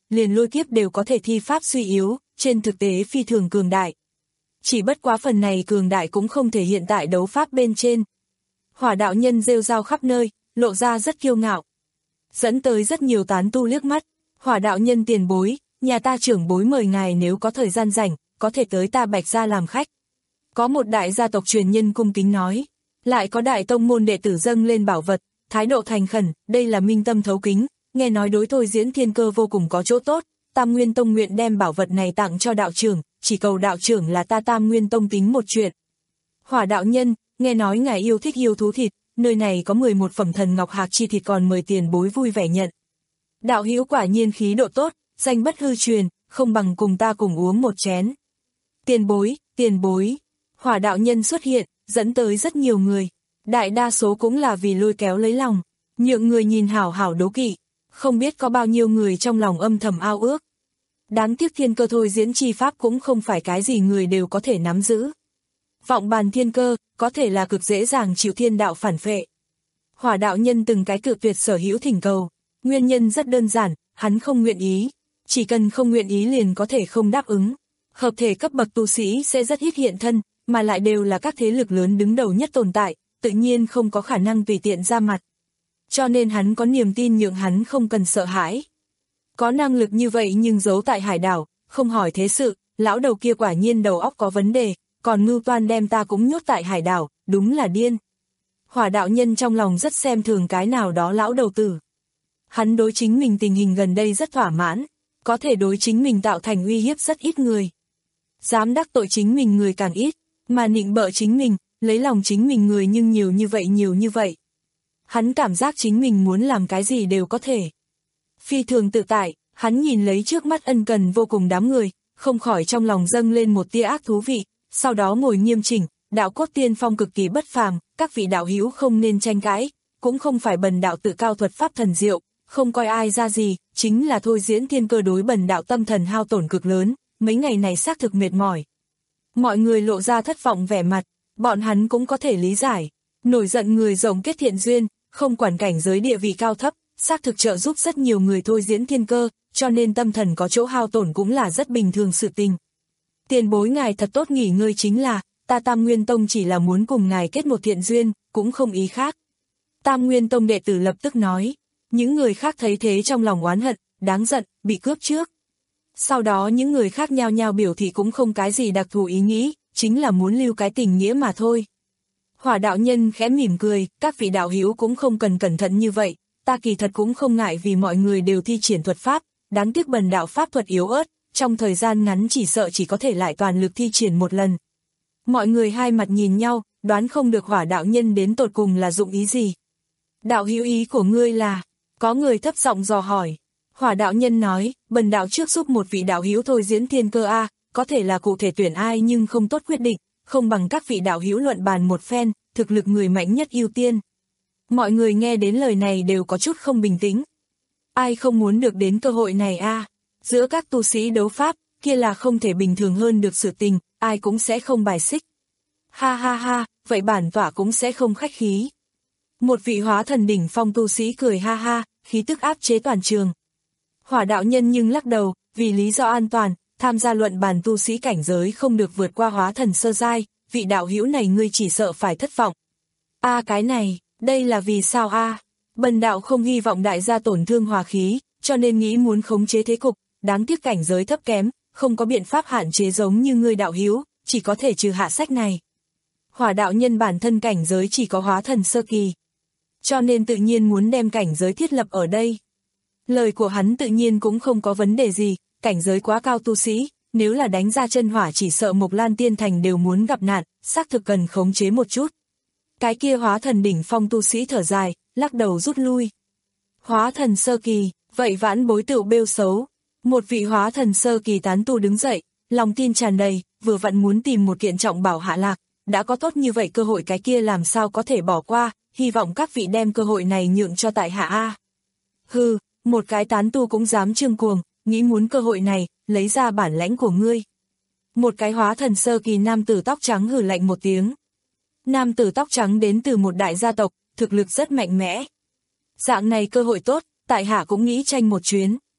liền lôi kiếp đều có thể thi pháp suy yếu, trên thực tế phi thường cường đại. Chỉ bất quá phần này cường đại cũng không thể hiện tại đấu pháp bên trên. Hỏa đạo nhân rêu rao khắp nơi, lộ ra rất kiêu ngạo. Dẫn tới rất nhiều tán tu liếc mắt, hỏa đạo nhân tiền bối, nhà ta trưởng bối mời ngài nếu có thời gian rảnh, có thể tới ta Bạch gia làm khách. Có một đại gia tộc truyền nhân cung kính nói, lại có đại tông môn đệ tử dâng lên bảo vật, thái độ thành khẩn, đây là minh tâm thấu kính, nghe nói đối thôi diễn thiên cơ vô cùng có chỗ tốt, Tam Nguyên Tông nguyện đem bảo vật này tặng cho đạo trưởng, chỉ cầu đạo trưởng là ta Tam Nguyên Tông tính một chuyện. Hỏa đạo nhân, nghe nói ngài yêu thích yêu thú thịt, nơi này có mười một phẩm thần ngọc hạc chi thịt còn mời tiền bối vui vẻ nhận. Đạo hữu quả nhiên khí độ tốt, danh bất hư truyền, không bằng cùng ta cùng uống một chén. Tiền bối, tiền bối, hỏa đạo nhân xuất hiện, dẫn tới rất nhiều người, đại đa số cũng là vì lôi kéo lấy lòng, nhượng người nhìn hảo hảo đố kỵ, không biết có bao nhiêu người trong lòng âm thầm ao ước. Đáng tiếc thiên cơ thôi diễn chi pháp cũng không phải cái gì người đều có thể nắm giữ. Vọng bàn thiên cơ, có thể là cực dễ dàng chịu thiên đạo phản phệ. Hỏa đạo nhân từng cái cự tuyệt sở hữu thỉnh cầu, nguyên nhân rất đơn giản, hắn không nguyện ý, chỉ cần không nguyện ý liền có thể không đáp ứng. Hợp thể cấp bậc tu sĩ sẽ rất ít hiện thân, mà lại đều là các thế lực lớn đứng đầu nhất tồn tại, tự nhiên không có khả năng tùy tiện ra mặt. Cho nên hắn có niềm tin nhượng hắn không cần sợ hãi. Có năng lực như vậy nhưng giấu tại hải đảo, không hỏi thế sự, lão đầu kia quả nhiên đầu óc có vấn đề, còn mưu toan đem ta cũng nhốt tại hải đảo, đúng là điên. Hỏa đạo nhân trong lòng rất xem thường cái nào đó lão đầu tử. Hắn đối chính mình tình hình gần đây rất thỏa mãn, có thể đối chính mình tạo thành uy hiếp rất ít người. Dám đắc tội chính mình người càng ít, mà nịnh bợ chính mình, lấy lòng chính mình người nhưng nhiều như vậy nhiều như vậy. Hắn cảm giác chính mình muốn làm cái gì đều có thể. Phi thường tự tại, hắn nhìn lấy trước mắt ân cần vô cùng đám người, không khỏi trong lòng dâng lên một tia ác thú vị, sau đó ngồi nghiêm chỉnh, đạo cốt tiên phong cực kỳ bất phàm, các vị đạo hữu không nên tranh cãi, cũng không phải bần đạo tự cao thuật pháp thần diệu, không coi ai ra gì, chính là thôi diễn thiên cơ đối bần đạo tâm thần hao tổn cực lớn, mấy ngày này xác thực mệt mỏi. Mọi người lộ ra thất vọng vẻ mặt, bọn hắn cũng có thể lý giải, nổi giận người rộng kết thiện duyên, không quản cảnh giới địa vị cao thấp, xác thực trợ giúp rất nhiều người thôi diễn thiên cơ, cho nên tâm thần có chỗ hao tổn cũng là rất bình thường sự tình. Tiền bối ngài thật tốt nghỉ ngơi chính là, ta Tam Nguyên Tông chỉ là muốn cùng ngài kết một thiện duyên, cũng không ý khác. Tam Nguyên Tông đệ tử lập tức nói, những người khác thấy thế trong lòng oán hận, đáng giận, bị cướp trước. Sau đó những người khác nhao nhao biểu thị cũng không cái gì đặc thù ý nghĩ, chính là muốn lưu cái tình nghĩa mà thôi. Hỏa đạo nhân khẽ mỉm cười, các vị đạo hữu cũng không cần cẩn thận như vậy, ta kỳ thật cũng không ngại vì mọi người đều thi triển thuật pháp, đáng tiếc bần đạo pháp thuật yếu ớt, trong thời gian ngắn chỉ sợ chỉ có thể lại toàn lực thi triển một lần. Mọi người hai mặt nhìn nhau, đoán không được hỏa đạo nhân đến tột cùng là dụng ý gì. Đạo hữu ý của ngươi là, có người thấp giọng dò hỏi. Hỏa đạo nhân nói, bần đạo trước giúp một vị đạo hữu thôi diễn thiên cơ a, có thể là cụ thể tuyển ai nhưng không tốt quyết định, không bằng các vị đạo hữu luận bàn một phen, thực lực người mạnh nhất ưu tiên. Mọi người nghe đến lời này đều có chút không bình tĩnh. Ai không muốn được đến cơ hội này a? Giữa các tu sĩ đấu pháp, kia là không thể bình thường hơn được sự tình, ai cũng sẽ không bài xích. Ha ha ha, vậy bản tỏa cũng sẽ không khách khí. Một vị hóa thần đỉnh phong tu sĩ cười ha ha, khí tức áp chế toàn trường. Hỏa đạo nhân nhưng lắc đầu, vì lý do an toàn, tham gia luận bàn tu sĩ cảnh giới không được vượt qua hóa thần sơ giai, vị đạo hữu này ngươi chỉ sợ phải thất vọng. A à, cái này, đây là vì sao a? À? Bần đạo không hy vọng đại gia tổn thương hòa khí, cho nên nghĩ muốn khống chế thế cục, đáng tiếc cảnh giới thấp kém, không có biện pháp hạn chế giống như ngươi đạo hữu, chỉ có thể trừ hạ sách này. Hỏa đạo nhân bản thân cảnh giới chỉ có hóa thần sơ kỳ, cho nên tự nhiên muốn đem cảnh giới thiết lập ở đây. Lời của hắn tự nhiên cũng không có vấn đề gì, cảnh giới quá cao tu sĩ, nếu là đánh ra chân hỏa chỉ sợ Mộc Lan Tiên Thành đều muốn gặp nạn, xác thực cần khống chế một chút. Cái kia hóa thần đỉnh phong tu sĩ thở dài, lắc đầu rút lui. Hóa thần sơ kỳ, vậy vãn bối tựu bêu xấu. Một vị hóa thần sơ kỳ tán tu đứng dậy, lòng tin tràn đầy, vừa vặn muốn tìm một kiện trọng bảo hạ lạc, đã có tốt như vậy cơ hội cái kia làm sao có thể bỏ qua, hy vọng các vị đem cơ hội này nhượng cho tại hạ a. Hừ, một cái tán tu cũng dám trương cuồng, nghĩ muốn cơ hội này, lấy ra bản lãnh của ngươi. Một cái hóa thần sơ kỳ nam tử tóc trắng hừ lạnh một tiếng. Nam tử tóc trắng đến từ một đại gia tộc, thực lực rất mạnh mẽ. Dạng này cơ hội tốt, tại hạ cũng nghĩ tranh một chuyến.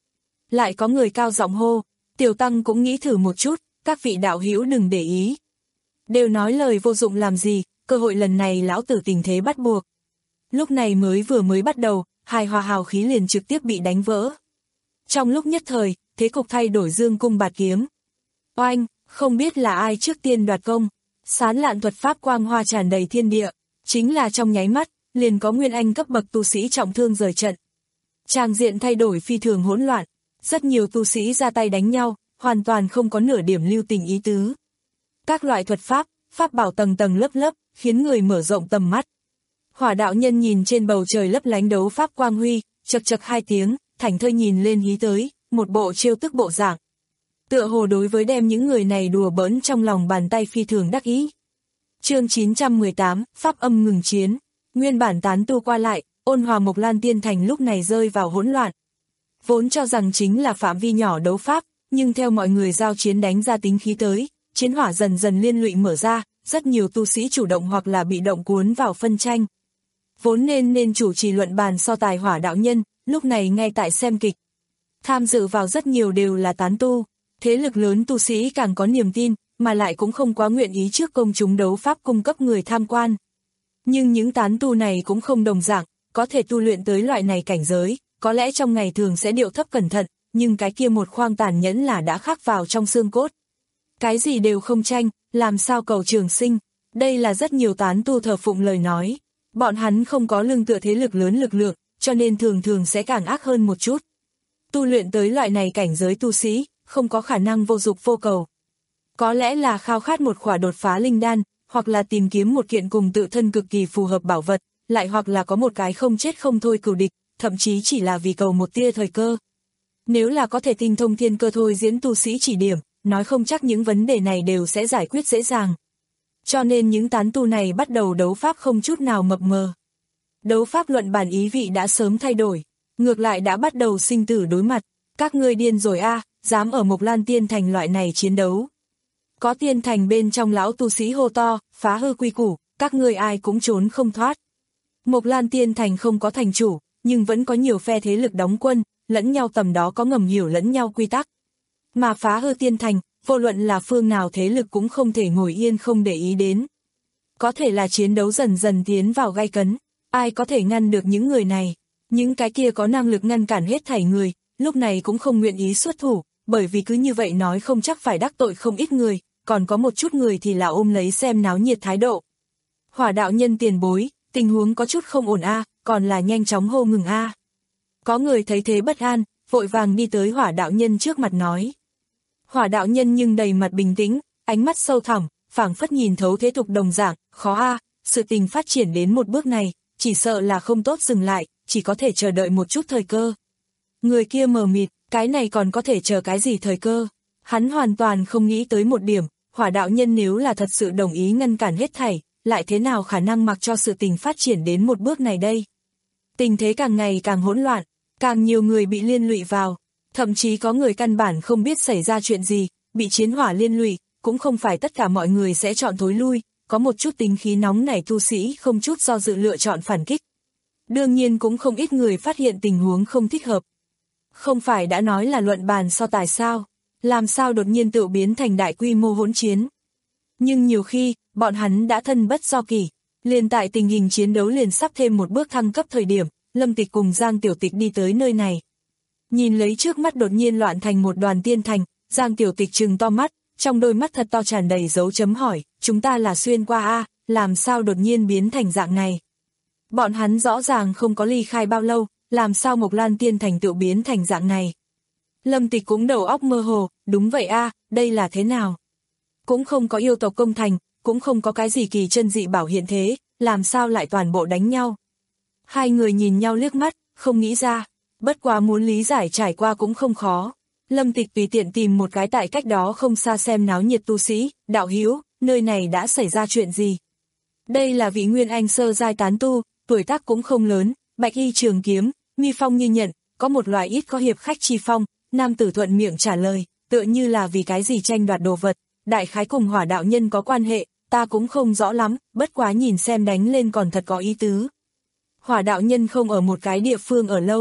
Lại có người cao giọng hô, Tiểu Tăng cũng nghĩ thử một chút, các vị đạo hữu đừng để ý. Đều nói lời vô dụng làm gì, cơ hội lần này lão tử tình thế bắt buộc. Lúc này mới vừa mới bắt đầu, hài hòa hào khí liền trực tiếp bị đánh vỡ. Trong lúc nhất thời, thế cục thay đổi dương cung bạt kiếm. Oanh, không biết là ai trước tiên đoạt công, sán lạn thuật pháp quang hoa tràn đầy thiên địa, chính là trong nháy mắt, liền có nguyên anh cấp bậc tu sĩ trọng thương rời trận. Tràng diện thay đổi phi thường hỗn loạn, rất nhiều tu sĩ ra tay đánh nhau, hoàn toàn không có nửa điểm lưu tình ý tứ. Các loại thuật pháp, pháp bảo tầng tầng lớp lớp, khiến người mở rộng tầm mắt. Hỏa đạo nhân nhìn trên bầu trời lấp lánh đấu pháp quang huy, chật chật hai tiếng, thảnh thơi nhìn lên hí tới, một bộ trêu tức bộ dạng. Tựa hồ đối với đem những người này đùa bỡn trong lòng bàn tay phi thường đắc ý. Chương chín trăm mười tám, Pháp âm ngừng chiến. Nguyên bản tán tu qua lại, ôn hòa Mộc Lan Tiên Thành lúc này rơi vào hỗn loạn. Vốn cho rằng chính là phạm vi nhỏ đấu pháp, nhưng theo mọi người giao chiến đánh ra tính khí tới, chiến hỏa dần dần liên lụy mở ra, rất nhiều tu sĩ chủ động hoặc là bị động cuốn vào phân tranh. Vốn nên nên chủ trì luận bàn so tài hỏa đạo nhân, lúc này ngay tại xem kịch. Tham dự vào rất nhiều đều là tán tu, thế lực lớn tu sĩ càng có niềm tin, mà lại cũng không quá nguyện ý trước công chúng đấu pháp cung cấp người tham quan. Nhưng những tán tu này cũng không đồng dạng, có thể tu luyện tới loại này cảnh giới, có lẽ trong ngày thường sẽ điệu thấp cẩn thận, nhưng cái kia một khoang tàn nhẫn là đã khắc vào trong xương cốt. Cái gì đều không tranh, làm sao cầu trường sinh, đây là rất nhiều tán tu thờ phụng lời nói. Bọn hắn không có lương tựa thế lực lớn lực lượng, cho nên thường thường sẽ càng ác hơn một chút. Tu luyện tới loại này cảnh giới tu sĩ, không có khả năng vô dục vô cầu. Có lẽ là khao khát một khỏa đột phá linh đan, hoặc là tìm kiếm một kiện cùng tự thân cực kỳ phù hợp bảo vật, lại hoặc là có một cái không chết không thôi cừu địch, thậm chí chỉ là vì cầu một tia thời cơ. Nếu là có thể tinh thông thiên cơ thôi diễn tu sĩ chỉ điểm, nói không chắc những vấn đề này đều sẽ giải quyết dễ dàng. Cho nên những tán tu này bắt đầu đấu pháp không chút nào mập mờ. Đấu pháp luận bàn ý vị đã sớm thay đổi, ngược lại đã bắt đầu sinh tử đối mặt. Các ngươi điên rồi a, à, dám ở Mộc Lan Tiên Thành loại này chiến đấu. Có tiên thành bên trong lão tu sĩ hô to, phá hư quy củ, các ngươi ai cũng trốn không thoát. Mộc Lan Tiên Thành không có thành chủ, nhưng vẫn có nhiều phe thế lực đóng quân, lẫn nhau tầm đó có ngầm hiểu lẫn nhau quy tắc. Mà phá hư tiên thành, vô luận là phương nào thế lực cũng không thể ngồi yên không để ý đến. Có thể là chiến đấu dần dần tiến vào gay cấn, ai có thể ngăn được những người này. Những cái kia có năng lực ngăn cản hết thảy người, lúc này cũng không nguyện ý xuất thủ, bởi vì cứ như vậy nói không chắc phải đắc tội không ít người, còn có một chút người thì là ôm lấy xem náo nhiệt thái độ. Hỏa đạo nhân tiền bối, tình huống có chút không ổn a, à, còn là nhanh chóng hô ngừng a. À. Có người thấy thế bất an, vội vàng đi tới hỏa đạo nhân trước mặt nói. Hỏa đạo nhân nhưng đầy mặt bình tĩnh, ánh mắt sâu thẳm, phảng phất nhìn thấu thế tục đồng dạng, khó a, à, sự tình phát triển đến một bước này, chỉ sợ là không tốt dừng lại, chỉ có thể chờ đợi một chút thời cơ. Người kia mờ mịt, cái này còn có thể chờ cái gì thời cơ? Hắn hoàn toàn không nghĩ tới một điểm, hỏa đạo nhân nếu là thật sự đồng ý ngăn cản hết thảy, lại thế nào khả năng mặc cho sự tình phát triển đến một bước này đây? Tình thế càng ngày càng hỗn loạn, càng nhiều người bị liên lụy vào, thậm chí có người căn bản không biết xảy ra chuyện gì, bị chiến hỏa liên lụy, cũng không phải tất cả mọi người sẽ chọn thối lui, có một chút tính khí nóng nảy tu sĩ không chút do dự lựa chọn phản kích. Đương nhiên cũng không ít người phát hiện tình huống không thích hợp. Không phải đã nói là luận bàn so tài sao, làm sao đột nhiên tự biến thành đại quy mô hỗn chiến. Nhưng nhiều khi, bọn hắn đã thân bất do kỷ, liền tại tình hình chiến đấu liền sắp thêm một bước thăng cấp thời điểm, Lâm Tịch cùng Giang Tiểu Tịch đi tới nơi này. Nhìn lấy trước mắt đột nhiên loạn thành một đoàn tiên thành, Giang Tiểu Tịch trừng to mắt, trong đôi mắt thật to tràn đầy dấu chấm hỏi, chúng ta là xuyên qua a, làm sao đột nhiên biến thành dạng này. Bọn hắn rõ ràng không có ly khai bao lâu, làm sao Mộc Lan Tiên Thành tự biến thành dạng này. Lâm Tịch cũng đầu óc mơ hồ, đúng vậy a, đây là thế nào? Cũng không có yêu tộc công thành, cũng không có cái gì kỳ chân dị bảo hiện thế, làm sao lại toàn bộ đánh nhau. Hai người nhìn nhau liếc mắt, không nghĩ ra, bất quá muốn lý giải trải qua cũng không khó. Lâm Tịch tùy tiện tìm một cái tại cách đó không xa xem náo nhiệt tu sĩ, đạo hữu, nơi này đã xảy ra chuyện gì? Đây là vị nguyên anh sơ giai tán tu, tuổi tác cũng không lớn, bạch y trường kiếm, mi phong như nhận, có một loại ít có hiệp khách chi phong, nam tử thuận miệng trả lời, tựa như là vì cái gì tranh đoạt đồ vật, đại khái cùng hỏa đạo nhân có quan hệ, ta cũng không rõ lắm, bất quá nhìn xem đánh lên còn thật có ý tứ. Hỏa đạo nhân không ở một cái địa phương ở lâu,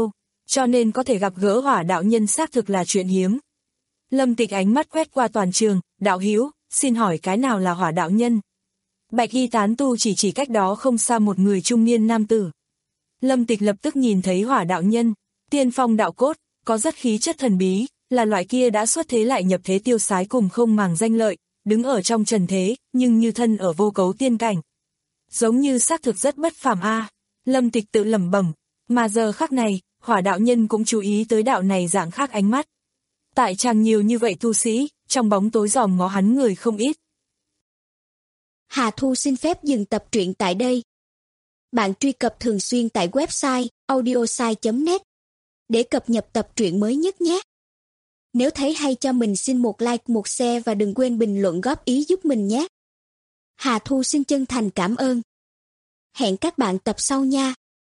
cho nên có thể gặp gỡ hỏa đạo nhân xác thực là chuyện hiếm. Lâm Tịch ánh mắt quét qua toàn trường, đạo hữu, xin hỏi cái nào là hỏa đạo nhân? Bạch y tán tu chỉ chỉ cách đó không xa một người trung niên nam tử. Lâm Tịch lập tức nhìn thấy hỏa đạo nhân, tiên phong đạo cốt, có rất khí chất thần bí, là loại kia đã xuất thế lại nhập thế tiêu sái cùng không màng danh lợi, đứng ở trong trần thế, nhưng như thân ở vô cấu tiên cảnh. Giống như xác thực rất bất phàm a. Lâm Tịch tự lẩm bẩm, mà giờ khắc này, hỏa đạo nhân cũng chú ý tới đạo này dạng khác ánh mắt. Tại chàng nhiều như vậy tu sĩ, trong bóng tối dòm ngó hắn người không ít. Hà Thu xin phép dừng tập truyện tại đây. Bạn truy cập thường xuyên tại website audiosai chấm net để cập nhật tập truyện mới nhất nhé. Nếu thấy hay cho mình xin một like, một share và đừng quên bình luận góp ý giúp mình nhé. Hà Thu xin chân thành cảm ơn. Hẹn các bạn tập sau nha.